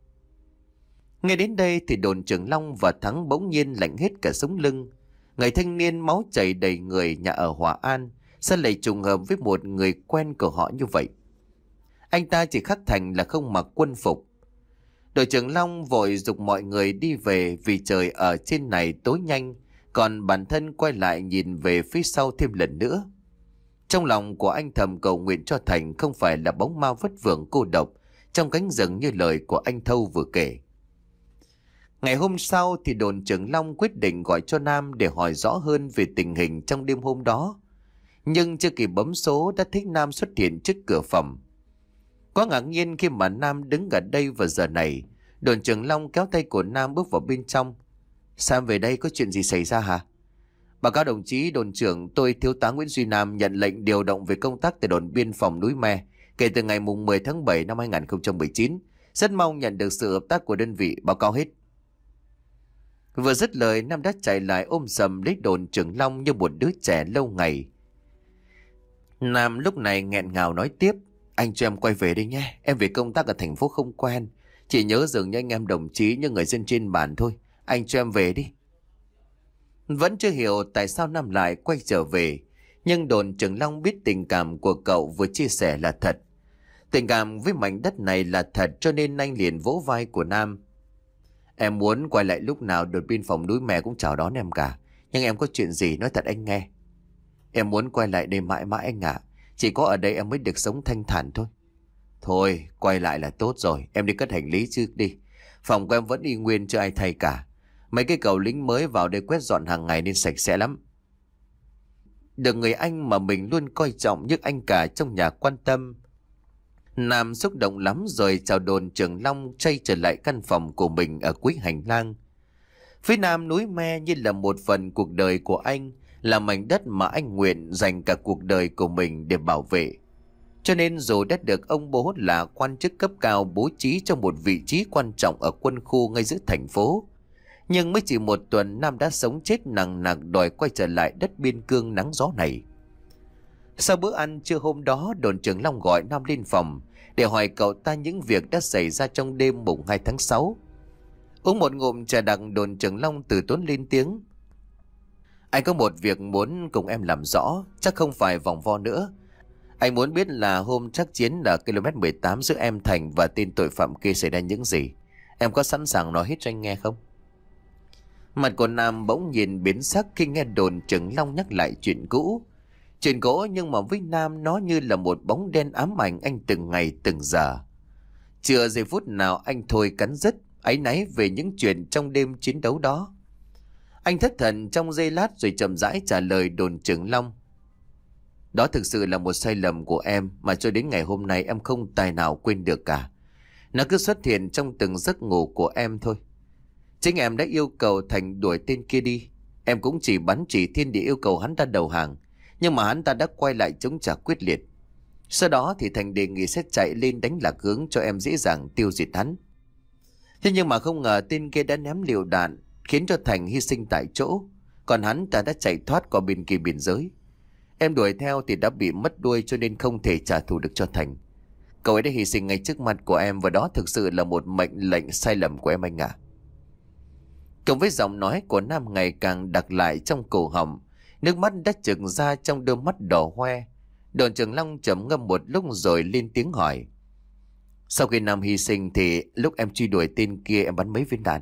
Nghe đến đây thì đồn trưởng Long và Thắng bỗng nhiên lạnh hết cả sống lưng. Người thanh niên máu chảy đầy người nhà ở Hòa An sao lại trùng hợp với một người quen của họ như vậy. Anh ta chỉ khắc thành là không mặc quân phục. Đội trưởng Long vội giục mọi người đi về vì trời ở trên này tối nhanh, còn bản thân quay lại nhìn về phía sau thêm lần nữa. Trong lòng của anh thầm cầu nguyện cho Thành không phải là bóng ma vất vưởng cô độc trong cánh rừng như lời của anh Thâu vừa kể. Ngày hôm sau thì đồn trưởng Long quyết định gọi cho Nam để hỏi rõ hơn về tình hình trong đêm hôm đó. Nhưng chưa kịp bấm số đã thấy Nam xuất hiện trước cửa phòng. Quá ngạc nhiên khi mà Nam đứng ở đây vào giờ này. Đồn trưởng Long kéo tay của Nam bước vào bên trong. Sao về đây, có chuyện gì xảy ra hả? Báo cáo đồng chí đồn trưởng, tôi thiếu tá Nguyễn Duy Nam nhận lệnh điều động về công tác tại đồn biên phòng Núi Me kể từ ngày mùng mười tháng bảy năm hai nghìn không trăm mười chín. Rất mong nhận được sự hợp tác của đơn vị, báo cáo hết. Vừa dứt lời, Nam đã chạy lại ôm sầm lấy đồn trưởng Long như một đứa trẻ lâu ngày. Nam lúc này nghẹn ngào nói tiếp. Anh cho em quay về đây nhé. Em về công tác ở thành phố không quen. Chỉ nhớ dường như anh em đồng chí như người dân trên bản thôi. Anh cho em về đi. Vẫn chưa hiểu tại sao Nam lại quay trở về. Nhưng đồn trưởng Long biết tình cảm của cậu vừa chia sẻ là thật. Tình cảm với mảnh đất này là thật, cho nên anh liền vỗ vai của Nam. Em muốn quay lại lúc nào đồn biên phòng Núi Mè cũng chào đón em cả. Nhưng em có chuyện gì nói thật anh nghe. Em muốn quay lại đây mãi mãi anh ạ. Chỉ có ở đây em mới được sống thanh thản thôi. Thôi quay lại là tốt rồi. Em đi cất hành lý trước đi. Phòng của em vẫn y nguyên chưa ai thay cả. Mấy cái cậu lính mới vào đây quét dọn hàng ngày nên sạch sẽ lắm. Được người anh mà mình luôn coi trọng nhất anh cả trong nhà quan tâm. Nam xúc động lắm rồi chào đồn trưởng Long chay trở lại căn phòng của mình ở cuối hành lang. Phía nam núi Me như là một phần cuộc đời của anh, là mảnh đất mà anh nguyện dành cả cuộc đời của mình để bảo vệ. Cho nên dù đã được ông bố là quan chức cấp cao bố trí cho một vị trí quan trọng ở quân khu ngay giữa thành phố, nhưng mới chỉ một tuần Nam đã sống chết nặng nặc đòi quay trở lại đất biên cương nắng gió này. Sau bữa ăn trưa hôm đó, đồn trưởng Long gọi Nam lên phòng để hỏi cậu ta những việc đã xảy ra trong đêm mùng hai tháng sáu. Uống một ngụm trà đặc, đồn trưởng Long từ tốn lên tiếng. Anh có một việc muốn cùng em làm rõ, chắc không phải vòng vo nữa. Anh muốn biết là hôm trắc chiến ở ki lô mét mười tám giữa em Thành và tên tội phạm kia xảy ra những gì. Em có sẵn sàng nói hết cho anh nghe không? Mặt của Nam bỗng nhìn biến sắc khi nghe đồn trưởng Long nhắc lại chuyện cũ. Chuyện cũ nhưng mà với Nam nó như là một bóng đen ám ảnh anh từng ngày từng giờ. Chưa giây phút nào anh thôi cắn rứt, áy náy về những chuyện trong đêm chiến đấu đó. Anh thất thần trong giây lát rồi chậm rãi trả lời đồn trưởng Long. Đó thực sự là một sai lầm của em mà cho đến ngày hôm nay em không tài nào quên được cả. Nó cứ xuất hiện trong từng giấc ngủ của em thôi. Chính em đã yêu cầu Thành đuổi tên kia đi. Em cũng chỉ bắn chỉ thiên để yêu cầu hắn ta đầu hàng. Nhưng mà hắn ta đã quay lại chống trả quyết liệt. Sau đó thì Thành đề nghị sẽ chạy lên đánh lạc hướng cho em dễ dàng tiêu diệt hắn. Thế nhưng mà không ngờ tên kia đã ném lựu đạn, khiến cho Thành hy sinh tại chỗ. Còn hắn ta đã chạy thoát qua bên kia biên giới. Em đuổi theo thì đã bị mất đuôi cho nên không thể trả thù được cho Thành. Cậu ấy đã hy sinh ngay trước mặt của em, và đó thực sự là một mệnh lệnh sai lầm của em anh ạ. Cộng với giọng nói của Nam ngày càng đặc lại trong cổ họng, nước mắt đã trừng ra trong đôi mắt đỏ hoe. Đồn trưởng Long trầm ngâm một lúc rồi lên tiếng hỏi. Sau khi Nam hy sinh thì lúc em truy đuổi tên kia em bắn mấy viên đạn?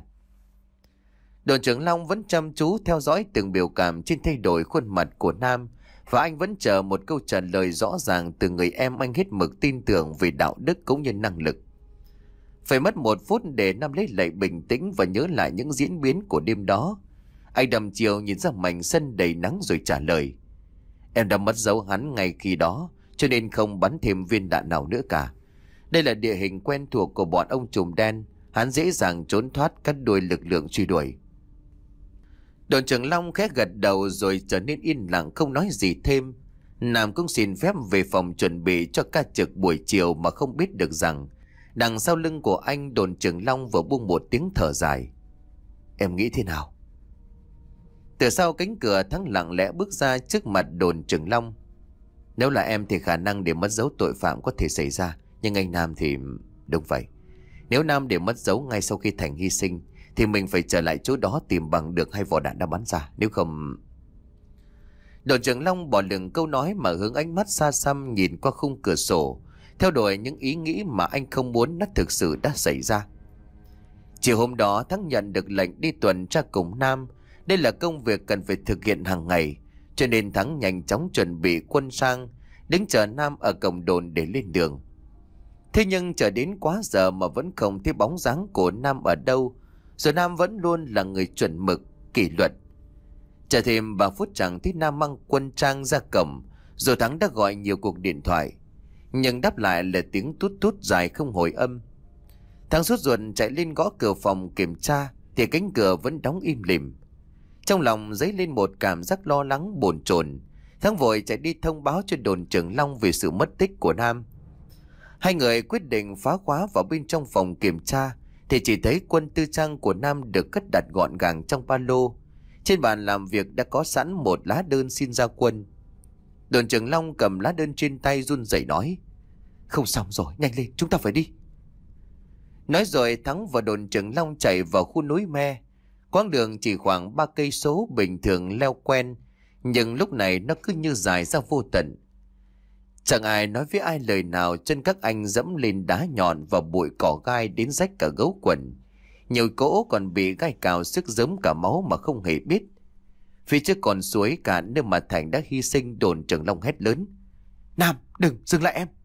Đồn trưởng Long vẫn chăm chú theo dõi từng biểu cảm trên thay đổi khuôn mặt của Nam, và anh vẫn chờ một câu trả lời rõ ràng từ người em anh hết mực tin tưởng về đạo đức cũng như năng lực. Phải mất một phút để Nam lấy lại bình tĩnh và nhớ lại những diễn biến của đêm đó. Anh đăm chiều nhìn ra mảnh sân đầy nắng rồi trả lời. Em đã mất dấu hắn ngay khi đó, cho nên không bắn thêm viên đạn nào nữa cả. Đây là địa hình quen thuộc của bọn ông trùm đen, hắn dễ dàng trốn thoát cắt đuôi lực lượng truy đuổi. Đồn trưởng Long khẽ gật đầu rồi trở nên yên lặng không nói gì thêm. Nam cũng xin phép về phòng chuẩn bị cho ca trực buổi chiều, mà không biết được rằng đằng sau lưng của anh, đồn trưởng Long vừa buông một tiếng thở dài. Em nghĩ thế nào? Từ sau cánh cửa, Thắng lặng lẽ bước ra trước mặt đồn trưởng Long. Nếu là em thì khả năng để mất dấu tội phạm có thể xảy ra, nhưng anh Nam thì... Đúng vậy. Nếu Nam để mất dấu ngay sau khi Thành hy sinh thì mình phải trở lại chỗ đó tìm bằng được hai vỏ đạn đã bắn ra. Nếu không... Đồn trưởng Long bỏ lửng câu nói mà hướng ánh mắt xa xăm nhìn qua khung cửa sổ, theo đuổi những ý nghĩ mà anh không muốn nó thực sự đã xảy ra. Chiều hôm đó, Thắng nhận được lệnh đi tuần tra cùng Nam. Đây là công việc cần phải thực hiện hàng ngày, cho nên Thắng nhanh chóng chuẩn bị quân sang, đứng chờ Nam ở cổng đồn để lên đường. Thế nhưng chờ đến quá giờ mà vẫn không thấy bóng dáng của Nam ở đâu, rồi Nam vẫn luôn là người chuẩn mực, kỷ luật. Chờ thêm ba phút chẳng thấy Nam mang quân trang ra cổng, rồi Thắng đã gọi nhiều cuộc điện thoại, nhưng đáp lại là tiếng tút tút dài không hồi âm. Thắng sốt ruột chạy lên gõ cửa phòng kiểm tra thì cánh cửa vẫn đóng im lìm. Trong lòng dấy lên một cảm giác lo lắng bồn chồn. Thắng vội chạy đi thông báo cho đồn trưởng Long về sự mất tích của Nam. Hai người quyết định phá khóa vào bên trong phòng kiểm tra thì chỉ thấy quân tư trang của Nam được cất đặt gọn gàng trong ba lô. Trên bàn làm việc đã có sẵn một lá đơn xin ra quân. Đồn trưởng Long cầm lá đơn trên tay run rẩy nói: Không xong rồi, nhanh lên, chúng ta phải đi. Nói rồi Thắng và đồn trưởng Long chạy vào khu núi Me. Quãng đường chỉ khoảng ba cây số, bình thường leo quen, nhưng lúc này nó cứ như dài ra vô tận. Chẳng ai nói với ai lời nào, chân các anh dẫm lên đá nhọn và bụi cỏ gai đến rách cả gấu quần. Nhiều cỗ còn bị gai cào sức giấm cả máu mà không hề biết. Phía trước còn suối cạn nơi mà Thành đã hy sinh. Đồn trưởng Long hét lớn: Nam, đừng, dừng lại em.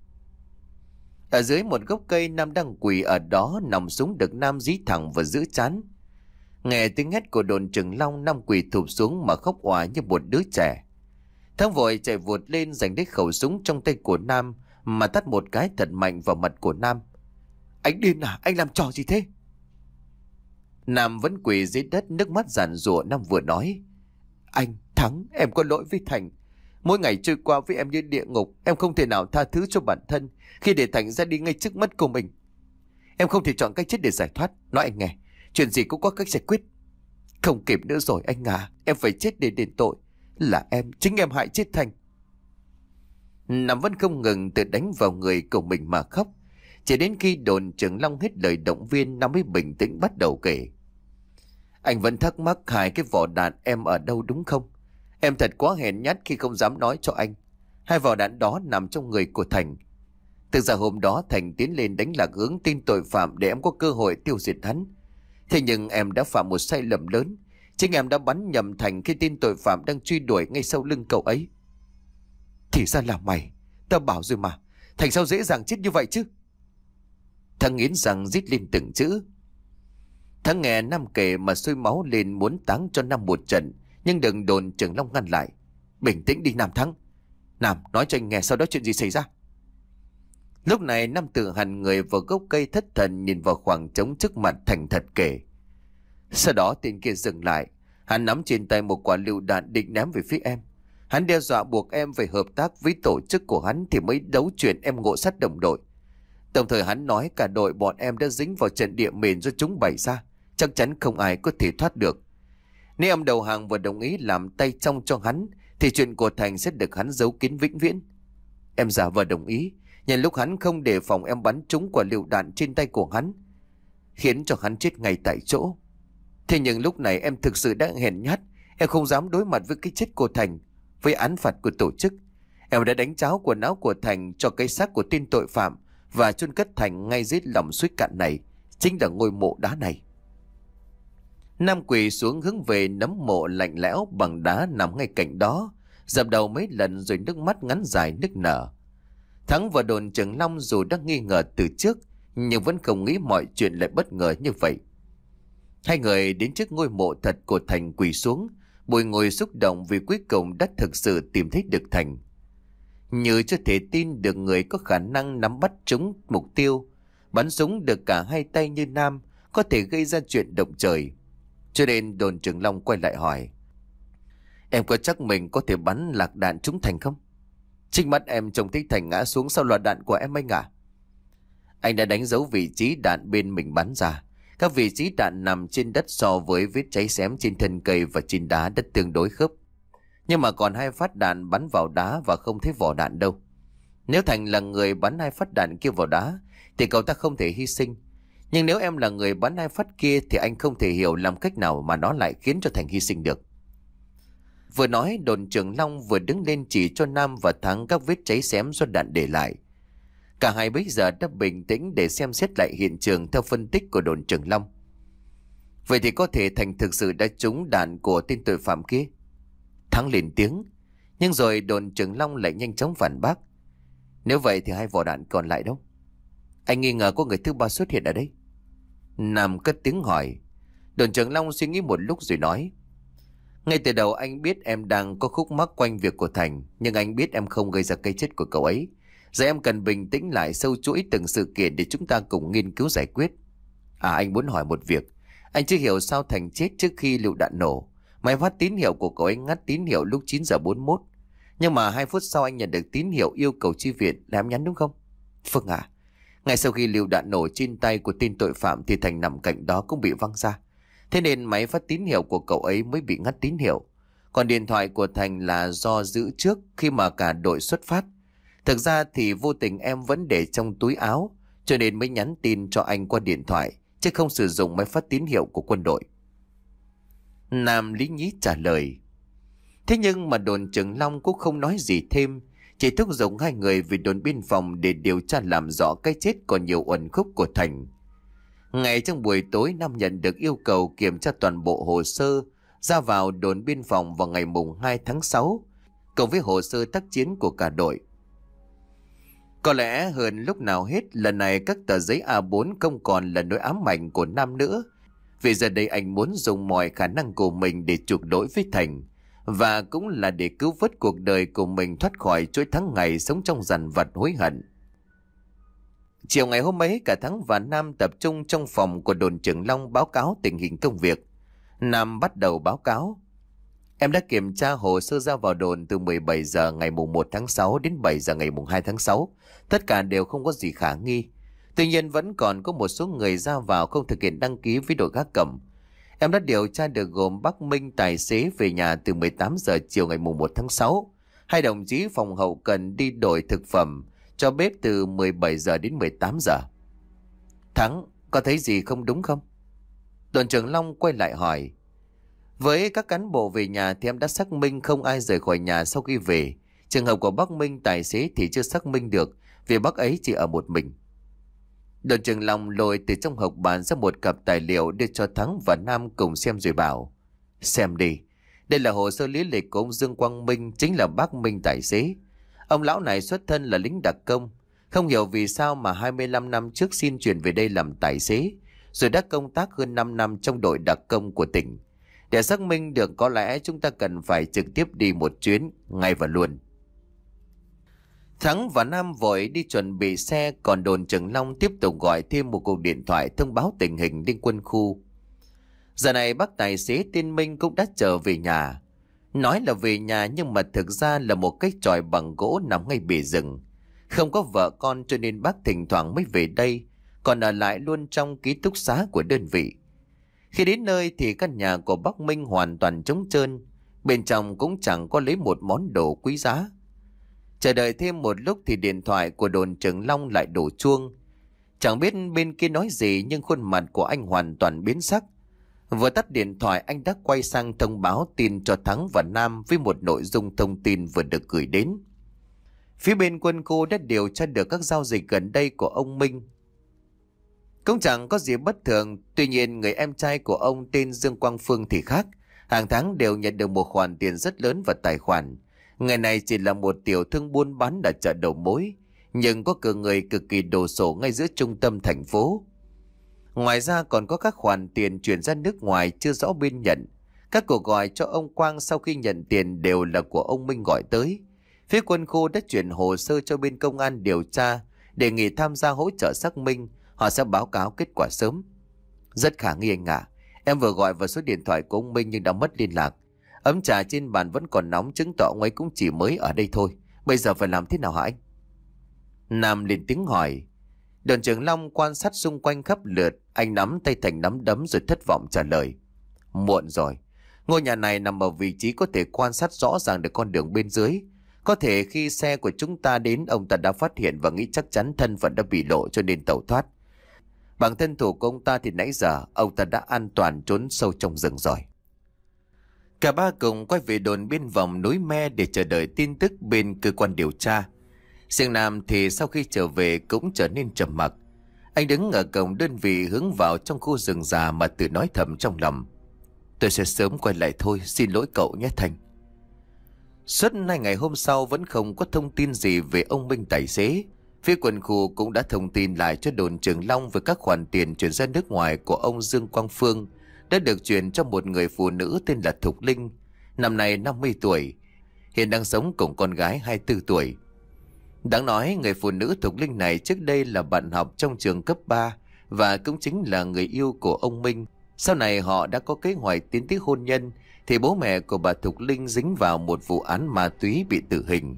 Ở dưới một gốc cây, Nam đang quỳ ở đó, nòng súng được Nam dí thẳng và giữ chán. Nghe tiếng hét của đồn trưởng Long, Nam quỳ thụp xuống mà khóc òa như một đứa trẻ. Thắng vội chạy vụt lên giành lấy khẩu súng trong tay của Nam mà tát một cái thật mạnh vào mặt của Nam. Anh điên à, anh làm trò gì thế? Nam vẫn quỳ dưới đất, nước mắt giàn giụa. Nam vừa nói: Anh Thắng, em có lỗi với Thành. Mỗi ngày trôi qua với em như địa ngục. Em không thể nào tha thứ cho bản thân khi để Thành ra đi ngay trước mắt của mình. Em không thể chọn cách chết để giải thoát. Nói anh nghe, chuyện gì cũng có cách giải quyết. Không kịp nữa rồi anh à, em phải chết để đền tội. Là em, chính em hại chết Thành. Nam vẫn không ngừng tự đánh vào người của mình mà khóc. Chỉ đến khi đồn trưởng Long hết lời động viên, Nam mới bình tĩnh bắt đầu kể. Anh vẫn thắc mắc hai cái vỏ đạn em ở đâu đúng không? Em thật quá hèn nhát khi không dám nói cho anh. Hai vỏ đạn đó nằm trong người của Thành. Thực ra hôm đó Thành tiến lên đánh lạc hướng tin tội phạm để em có cơ hội tiêu diệt hắn. Thế nhưng em đã phạm một sai lầm lớn. Chính em đã bắn nhầm Thành khi tin tội phạm đang truy đuổi ngay sau lưng cậu ấy. Thì ra là mày. Tao bảo rồi mà, Thành sao dễ dàng chết như vậy chứ? Thằng nghiến răng rít lên từng chữ. Thằng nghe Nam kể mà sôi máu lên muốn táng cho Nam một trận, nhưng đừng đồn trưởng Long ngăn lại. Bình tĩnh đi Nam Thắng. Nam, nói cho anh nghe sau đó chuyện gì xảy ra. Lúc này Nam tự hằn người vào gốc cây, thất thần nhìn vào khoảng trống trước mặt, thành thật kể. Sau đó tên kia dừng lại. Hắn nắm trên tay một quả lựu đạn định ném về phía em. Hắn đe dọa buộc em phải hợp tác với tổ chức của hắn thì mới đấu chuyện em ngộ sát đồng đội. Đồng thời hắn nói cả đội bọn em đã dính vào trận địa mìn do chúng bày ra, chắc chắn không ai có thể thoát được. Nếu em đầu hàng và đồng ý làm tay trong cho hắn thì chuyện của Thành sẽ được hắn giấu kín vĩnh viễn. Em giả vờ đồng ý, nhân lúc hắn không đề phòng em bắn trúng quả lựu đạn trên tay của hắn, khiến cho hắn chết ngay tại chỗ. Thế nhưng lúc này em thực sự đã hèn nhát. Em không dám đối mặt với cái chết của Thành, với án phạt của tổ chức. Em đã đánh cháo quần áo của Thành cho cái xác của tên tội phạm và chôn cất Thành ngay dưới lòng suối cạn này, chính là ngôi mộ đá này. Nam quỳ xuống hướng về nấm mộ lạnh lẽo bằng đá nằm ngay cạnh đó, dập đầu mấy lần rồi nước mắt ngắn dài nức nở. Thắng và đồn trưởng Long dù đã nghi ngờ từ trước nhưng vẫn không nghĩ mọi chuyện lại bất ngờ như vậy. Hai người đến trước ngôi mộ thật của Thành quỳ xuống, bùi ngồi xúc động vì cuối cùng đã thực sự tìm thấy được Thành. Như chưa thể tin được người có khả năng nắm bắt trúng mục tiêu, bắn súng được cả hai tay như Nam có thể gây ra chuyện động trời. Cho nên đồn trưởng Long quay lại hỏi: Em có chắc mình có thể bắn lạc đạn trúng Thành không? Chính mắt em trông thấy Thành ngã xuống sau loạt đạn của em anh à. Anh đã đánh dấu vị trí đạn bên mình bắn ra. Các vị trí đạn nằm trên đất so với vết cháy xém trên thân cây và trên đá đất tương đối khớp. Nhưng mà còn hai phát đạn bắn vào đá và không thấy vỏ đạn đâu. Nếu Thành là người bắn hai phát đạn kia vào đá thì cậu ta không thể hy sinh. Nhưng nếu em là người bắn hai phát kia thì anh không thể hiểu làm cách nào mà nó lại khiến cho Thành hy sinh được. Vừa nói, đồn trưởng Long vừa đứng lên chỉ cho Nam và Thắng các vết cháy xém do đạn để lại. Cả hai bây giờ đã bình tĩnh để xem xét lại hiện trường theo phân tích của đồn trưởng Long. Vậy thì có thể Thành thực sự đã trúng đạn của tên tội phạm kia. Thắng lên tiếng, nhưng rồi đồn trưởng Long lại nhanh chóng phản bác. Nếu vậy thì hai vỏ đạn còn lại đâu? Anh nghi ngờ có người thứ ba xuất hiện ở đây. Nam cất tiếng hỏi. Đồn trưởng Long suy nghĩ một lúc rồi nói. Ngay từ đầu anh biết em đang có khúc mắc quanh việc của Thành, nhưng anh biết em không gây ra cái chết của cậu ấy. Giờ em cần bình tĩnh lại, sâu chuỗi từng sự kiện để chúng ta cùng nghiên cứu giải quyết. À, anh muốn hỏi một việc. Anh chưa hiểu sao Thành chết trước khi lựu đạn nổ. Máy phát tín hiệu của cậu ấy ngắt tín hiệu lúc chín giờ bốn mươi mốt. Nhưng mà hai phút sau anh nhận được tín hiệu yêu cầu chi viện, là em nhắn đúng không? Vâng ạ. À, ngay sau khi lựu đạn nổ trên tay của tên tội phạm thì Thành nằm cạnh đó cũng bị văng ra. Thế nên máy phát tín hiệu của cậu ấy mới bị ngắt tín hiệu. Còn điện thoại của Thành là do giữ trước khi mà cả đội xuất phát. Thực ra thì vô tình em vẫn để trong túi áo, cho nên mới nhắn tin cho anh qua điện thoại, chứ không sử dụng máy phát tín hiệu của quân đội. Nam lý nhí trả lời. Thế nhưng mà đồn trưởng Long cũng không nói gì thêm, chỉ thúc giục hai người về đồn biên phòng để điều tra làm rõ cái chết còn nhiều uẩn khúc của Thành. Ngay trong buổi tối, Nam nhận được yêu cầu kiểm tra toàn bộ hồ sơ ra vào đồn biên phòng vào ngày mùng hai tháng sáu, cộng với hồ sơ tác chiến của cả đội. Có lẽ hơn lúc nào hết, lần này các tờ giấy a bốn không còn là nỗi ám ảnh của Nam nữa. Vì giờ đây anh muốn dùng mọi khả năng của mình để chuộc lỗi với Thành, và cũng là để cứu vớt cuộc đời của mình thoát khỏi chuỗi tháng ngày sống trong dằn vặt hối hận. Chiều ngày hôm ấy, cả Thắng và Nam tập trung trong phòng của đồn trưởng Long báo cáo tình hình công việc. Nam bắt đầu báo cáo. Em đã kiểm tra hồ sơ ra vào đồn từ mười bảy giờ ngày mùng một tháng sáu đến bảy giờ ngày mùng hai tháng sáu. Tất cả đều không có gì khả nghi. Tuy nhiên vẫn còn có một số người ra vào không thực hiện đăng ký với đội gác cổng. Em đã điều tra được gồm Bắc Minh tài xế về nhà từ mười tám giờ chiều ngày mùng một tháng sáu. Hai đồng chí phòng hậu cần đi đổi thực phẩm cho bếp từ mười bảy giờ đến mười tám giờ. Thắng, có thấy gì không đúng không? Đồn trưởng Long quay lại hỏi. Với các cán bộ về nhà thì em đã xác minh không ai rời khỏi nhà sau khi về. Trường hợp của Bắc Minh tài xế thì chưa xác minh được, vì bác ấy chỉ ở một mình. Đồn trưởng Long lôi từ trong hộp bàn ra một cặp tài liệu đưa cho Thắng và Nam cùng xem rồi bảo. Xem đi, đây là hồ sơ lý lịch của ông Dương Quang Minh, chính là Bắc Minh tài xế. Ông lão này xuất thân là lính đặc công, không hiểu vì sao mà hai mươi lăm năm trước xin chuyển về đây làm tài xế, rồi đã công tác hơn năm năm trong đội đặc công của tỉnh. Để xác minh được, có lẽ chúng ta cần phải trực tiếp đi một chuyến, ngay và luôn. Thắng và Nam vội đi chuẩn bị xe, còn đồn trưởng Long tiếp tục gọi thêm một cuộc điện thoại thông báo tình hình đến quân khu. Giờ này bác tài xế tên Minh cũng đã trở về nhà. Nói là về nhà nhưng mà thực ra là một cái chòi bằng gỗ nằm ngay bìa rừng. Không có vợ con cho nên bác thỉnh thoảng mới về đây, còn ở lại luôn trong ký túc xá của đơn vị. Khi đến nơi thì căn nhà của bác Minh hoàn toàn trống trơn, bên trong cũng chẳng có lấy một món đồ quý giá. Chờ đợi thêm một lúc thì điện thoại của đồn trưởng Long lại đổ chuông. Chẳng biết bên kia nói gì nhưng khuôn mặt của anh hoàn toàn biến sắc. Vừa tắt điện thoại, anh đã quay sang thông báo tin cho Thắng và Nam với một nội dung thông tin vừa được gửi đến. Phía bên quân khu đã điều tra được các giao dịch gần đây của ông Minh. Cũng chẳng có gì bất thường, tuy nhiên người em trai của ông tên Dương Quang Phương thì khác. Hàng tháng đều nhận được một khoản tiền rất lớn vào tài khoản. Người này chỉ là một tiểu thương buôn bán ở chợ đầu mối, nhưng có cửa người cực kỳ đồ sộ ngay giữa trung tâm thành phố. Ngoài ra còn có các khoản tiền chuyển ra nước ngoài chưa rõ bên nhận. Các cuộc gọi cho ông Quang sau khi nhận tiền đều là của ông Minh gọi tới. Phía quân khu đã chuyển hồ sơ cho bên công an điều tra, đề nghị tham gia hỗ trợ xác minh. Họ sẽ báo cáo kết quả sớm. Rất khả nghi anh ạ. Em vừa gọi vào số điện thoại của ông Minh nhưng đã mất liên lạc. Ấm trà trên bàn vẫn còn nóng, chứng tỏ ông ấy cũng chỉ mới ở đây thôi. Bây giờ phải làm thế nào hả anh? Nam lên tiếng hỏi. Đoàn trưởng Long quan sát xung quanh khắp lượt, anh nắm tay thành nắm đấm rồi thất vọng trả lời. Muộn rồi. Ngôi nhà này nằm ở vị trí có thể quan sát rõ ràng được con đường bên dưới. Có thể khi xe của chúng ta đến, ông ta đã phát hiện và nghĩ chắc chắn thân phận đã bị lộ cho nên tẩu thoát. Bằng thân thủ của ông ta thì nãy giờ ông ta đã an toàn trốn sâu trong rừng rồi. Cả ba cùng quay về đồn biên phòng núi Me để chờ đợi tin tức bên cơ quan điều tra. Riêng Nam thì sau khi trở về cũng trở nên trầm mặc. Anh đứng ở cổng đơn vị hướng vào trong khu rừng già mà tự nói thầm trong lòng. Tôi sẽ sớm quay lại thôi, xin lỗi cậu nhé Thành. Suốt hai ngày hôm sau vẫn không có thông tin gì về ông Minh tài xế. Phía quân khu cũng đã thông tin lại cho đồn trưởng Long về các khoản tiền chuyển ra nước ngoài của ông Dương Quang Phương đã được chuyển cho một người phụ nữ tên là Thục Linh, năm nay năm mươi tuổi, hiện đang sống cùng con gái hai mươi tư tuổi. Đáng nói người phụ nữ Thục Linh này trước đây là bạn học trong trường cấp ba và cũng chính là người yêu của ông Minh. Sau này họ đã có kế hoạch tiến tới hôn nhân thì bố mẹ của bà Thục Linh dính vào một vụ án ma túy bị tử hình.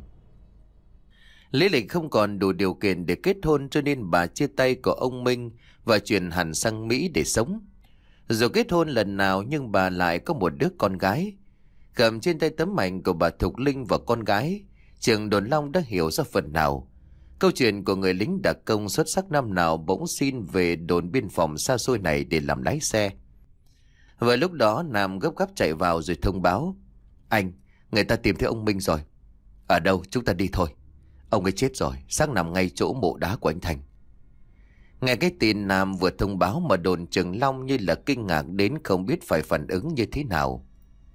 Lý lịch không còn đủ điều kiện để kết hôn cho nên bà chia tay của ông Minh và chuyển hẳn sang Mỹ để sống. Dù kết hôn lần nào nhưng bà lại có một đứa con gái. Cầm trên tay tấm ảnh của bà Thục Linh và con gái, trường đồn Long đã hiểu ra phần nào. Câu chuyện của người lính đặc công xuất sắc năm nào bỗng xin về đồn biên phòng xa xôi này để làm lái xe. Vừa lúc đó Nam gấp gáp chạy vào rồi thông báo. Anh, người ta tìm thấy ông Minh rồi. Ở đâu? Chúng ta đi thôi. Ông ấy chết rồi, xác nằm ngay chỗ mộ đá của anh Thành. Nghe cái tin Nam vừa thông báo mà đồn trưởng Long như là kinh ngạc đến không biết phải phản ứng như thế nào.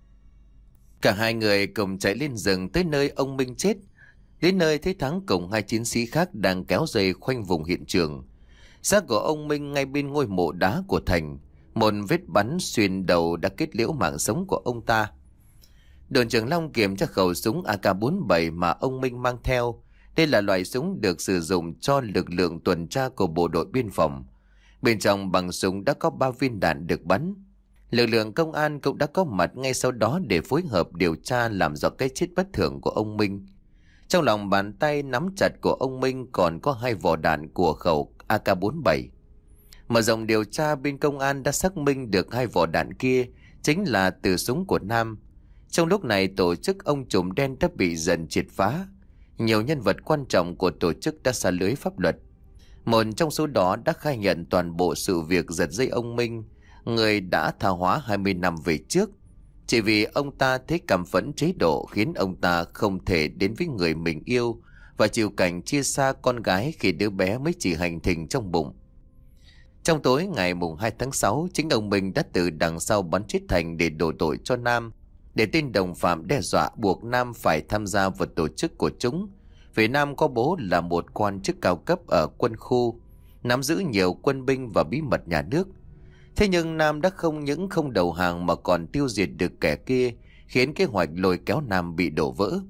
Cả hai người cùng chạy lên rừng tới nơi ông Minh chết. Đến nơi thấy Thắng cùng hai chiến sĩ khác đang kéo dây khoanh vùng hiện trường. Xác của ông Minh ngay bên ngôi mộ đá của Thành. Một vết bắn xuyên đầu đã kết liễu mạng sống của ông ta. Đồn trưởng Long kiểm tra khẩu súng A K bốn mươi bảy mà ông Minh mang theo. Đây là loại súng được sử dụng cho lực lượng tuần tra của bộ đội biên phòng. Bên trong bằng súng đã có ba viên đạn được bắn. Lực lượng công an cũng đã có mặt ngay sau đó để phối hợp điều tra làm rõ cái chết bất thường của ông Minh. Trong lòng bàn tay nắm chặt của ông Minh còn có hai vỏ đạn của khẩu A K bốn mươi bảy. Mở rộng điều tra, bên công an đã xác minh được hai vỏ đạn kia chính là từ súng của Nam. Trong lúc này tổ chức ông trùm đen đã bị dần triệt phá. Nhiều nhân vật quan trọng của tổ chức đã xa lưới pháp luật. Một trong số đó đã khai nhận toàn bộ sự việc giật dây ông Minh, người đã tha hóa hai mươi năm về trước. Chỉ vì ông ta thấy cảm phẫn chế độ khiến ông ta không thể đến với người mình yêu và chịu cảnh chia xa con gái khi đứa bé mới chỉ hành thình trong bụng. Trong tối ngày mùng hai tháng sáu, chính ông Minh đã từ đằng sau bắn chết Thành để đổ tội cho Nam, để tên đồng phạm đe dọa buộc Nam phải tham gia vào tổ chức của chúng. Vì Nam có bố là một quan chức cao cấp ở quân khu, nắm giữ nhiều quân binh và bí mật nhà nước. Thế nhưng Nam đã không những không đầu hàng mà còn tiêu diệt được kẻ kia, khiến kế hoạch lôi kéo Nam bị đổ vỡ.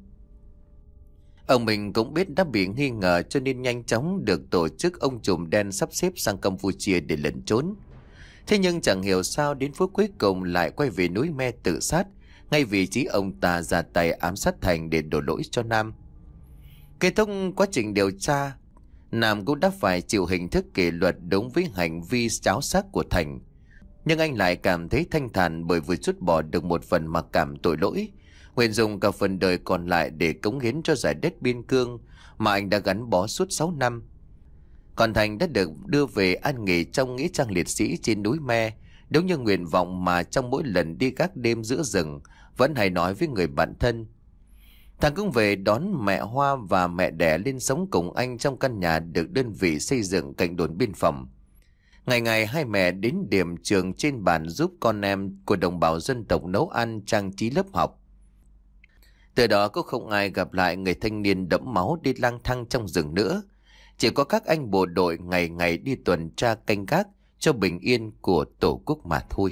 Ông mình cũng biết đã bị nghi ngờ cho nên nhanh chóng được tổ chức ông trùm đen sắp xếp sang Campuchia để lẩn trốn. Thế nhưng chẳng hiểu sao đến phút cuối cùng lại quay về núi Me tự sát, ngay vị trí ông ta ra tay ám sát Thành để đổ lỗi cho Nam. Kết thúc quá trình điều tra, Nam cũng đã phải chịu hình thức kỷ luật đúng với hành vi cháo xác của Thành. Nhưng anh lại cảm thấy thanh thản bởi vừa trút bỏ được một phần mặc cảm tội lỗi, nguyện dùng cả phần đời còn lại để cống hiến cho giải đất biên cương mà anh đã gắn bó suốt sáu năm. Còn Thành đã được đưa về an nghỉ trong nghĩa trang liệt sĩ trên núi Me, đúng như nguyện vọng mà trong mỗi lần đi gác đêm giữa rừng vẫn hay nói với người bạn thân. Thằng cũng về đón mẹ Hoa và mẹ đẻ lên sống cùng anh trong căn nhà được đơn vị xây dựng cạnh đồn biên phòng. Ngày ngày hai mẹ đến điểm trường trên bản giúp con em của đồng bào dân tộc nấu ăn, trang trí lớp học. Từ đó cũng không ai gặp lại người thanh niên đẫm máu đi lang thang trong rừng nữa. Chỉ có các anh bộ đội ngày ngày đi tuần tra canh gác cho bình yên của Tổ quốc mà thôi.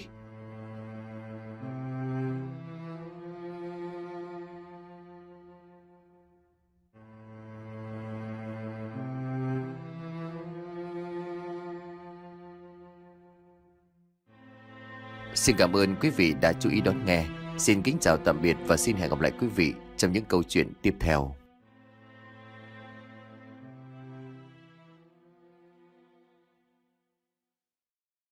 Xin cảm ơn quý vị đã chú ý đón nghe. Xin kính chào tạm biệt và xin hẹn gặp lại quý vị trong những câu chuyện tiếp theo.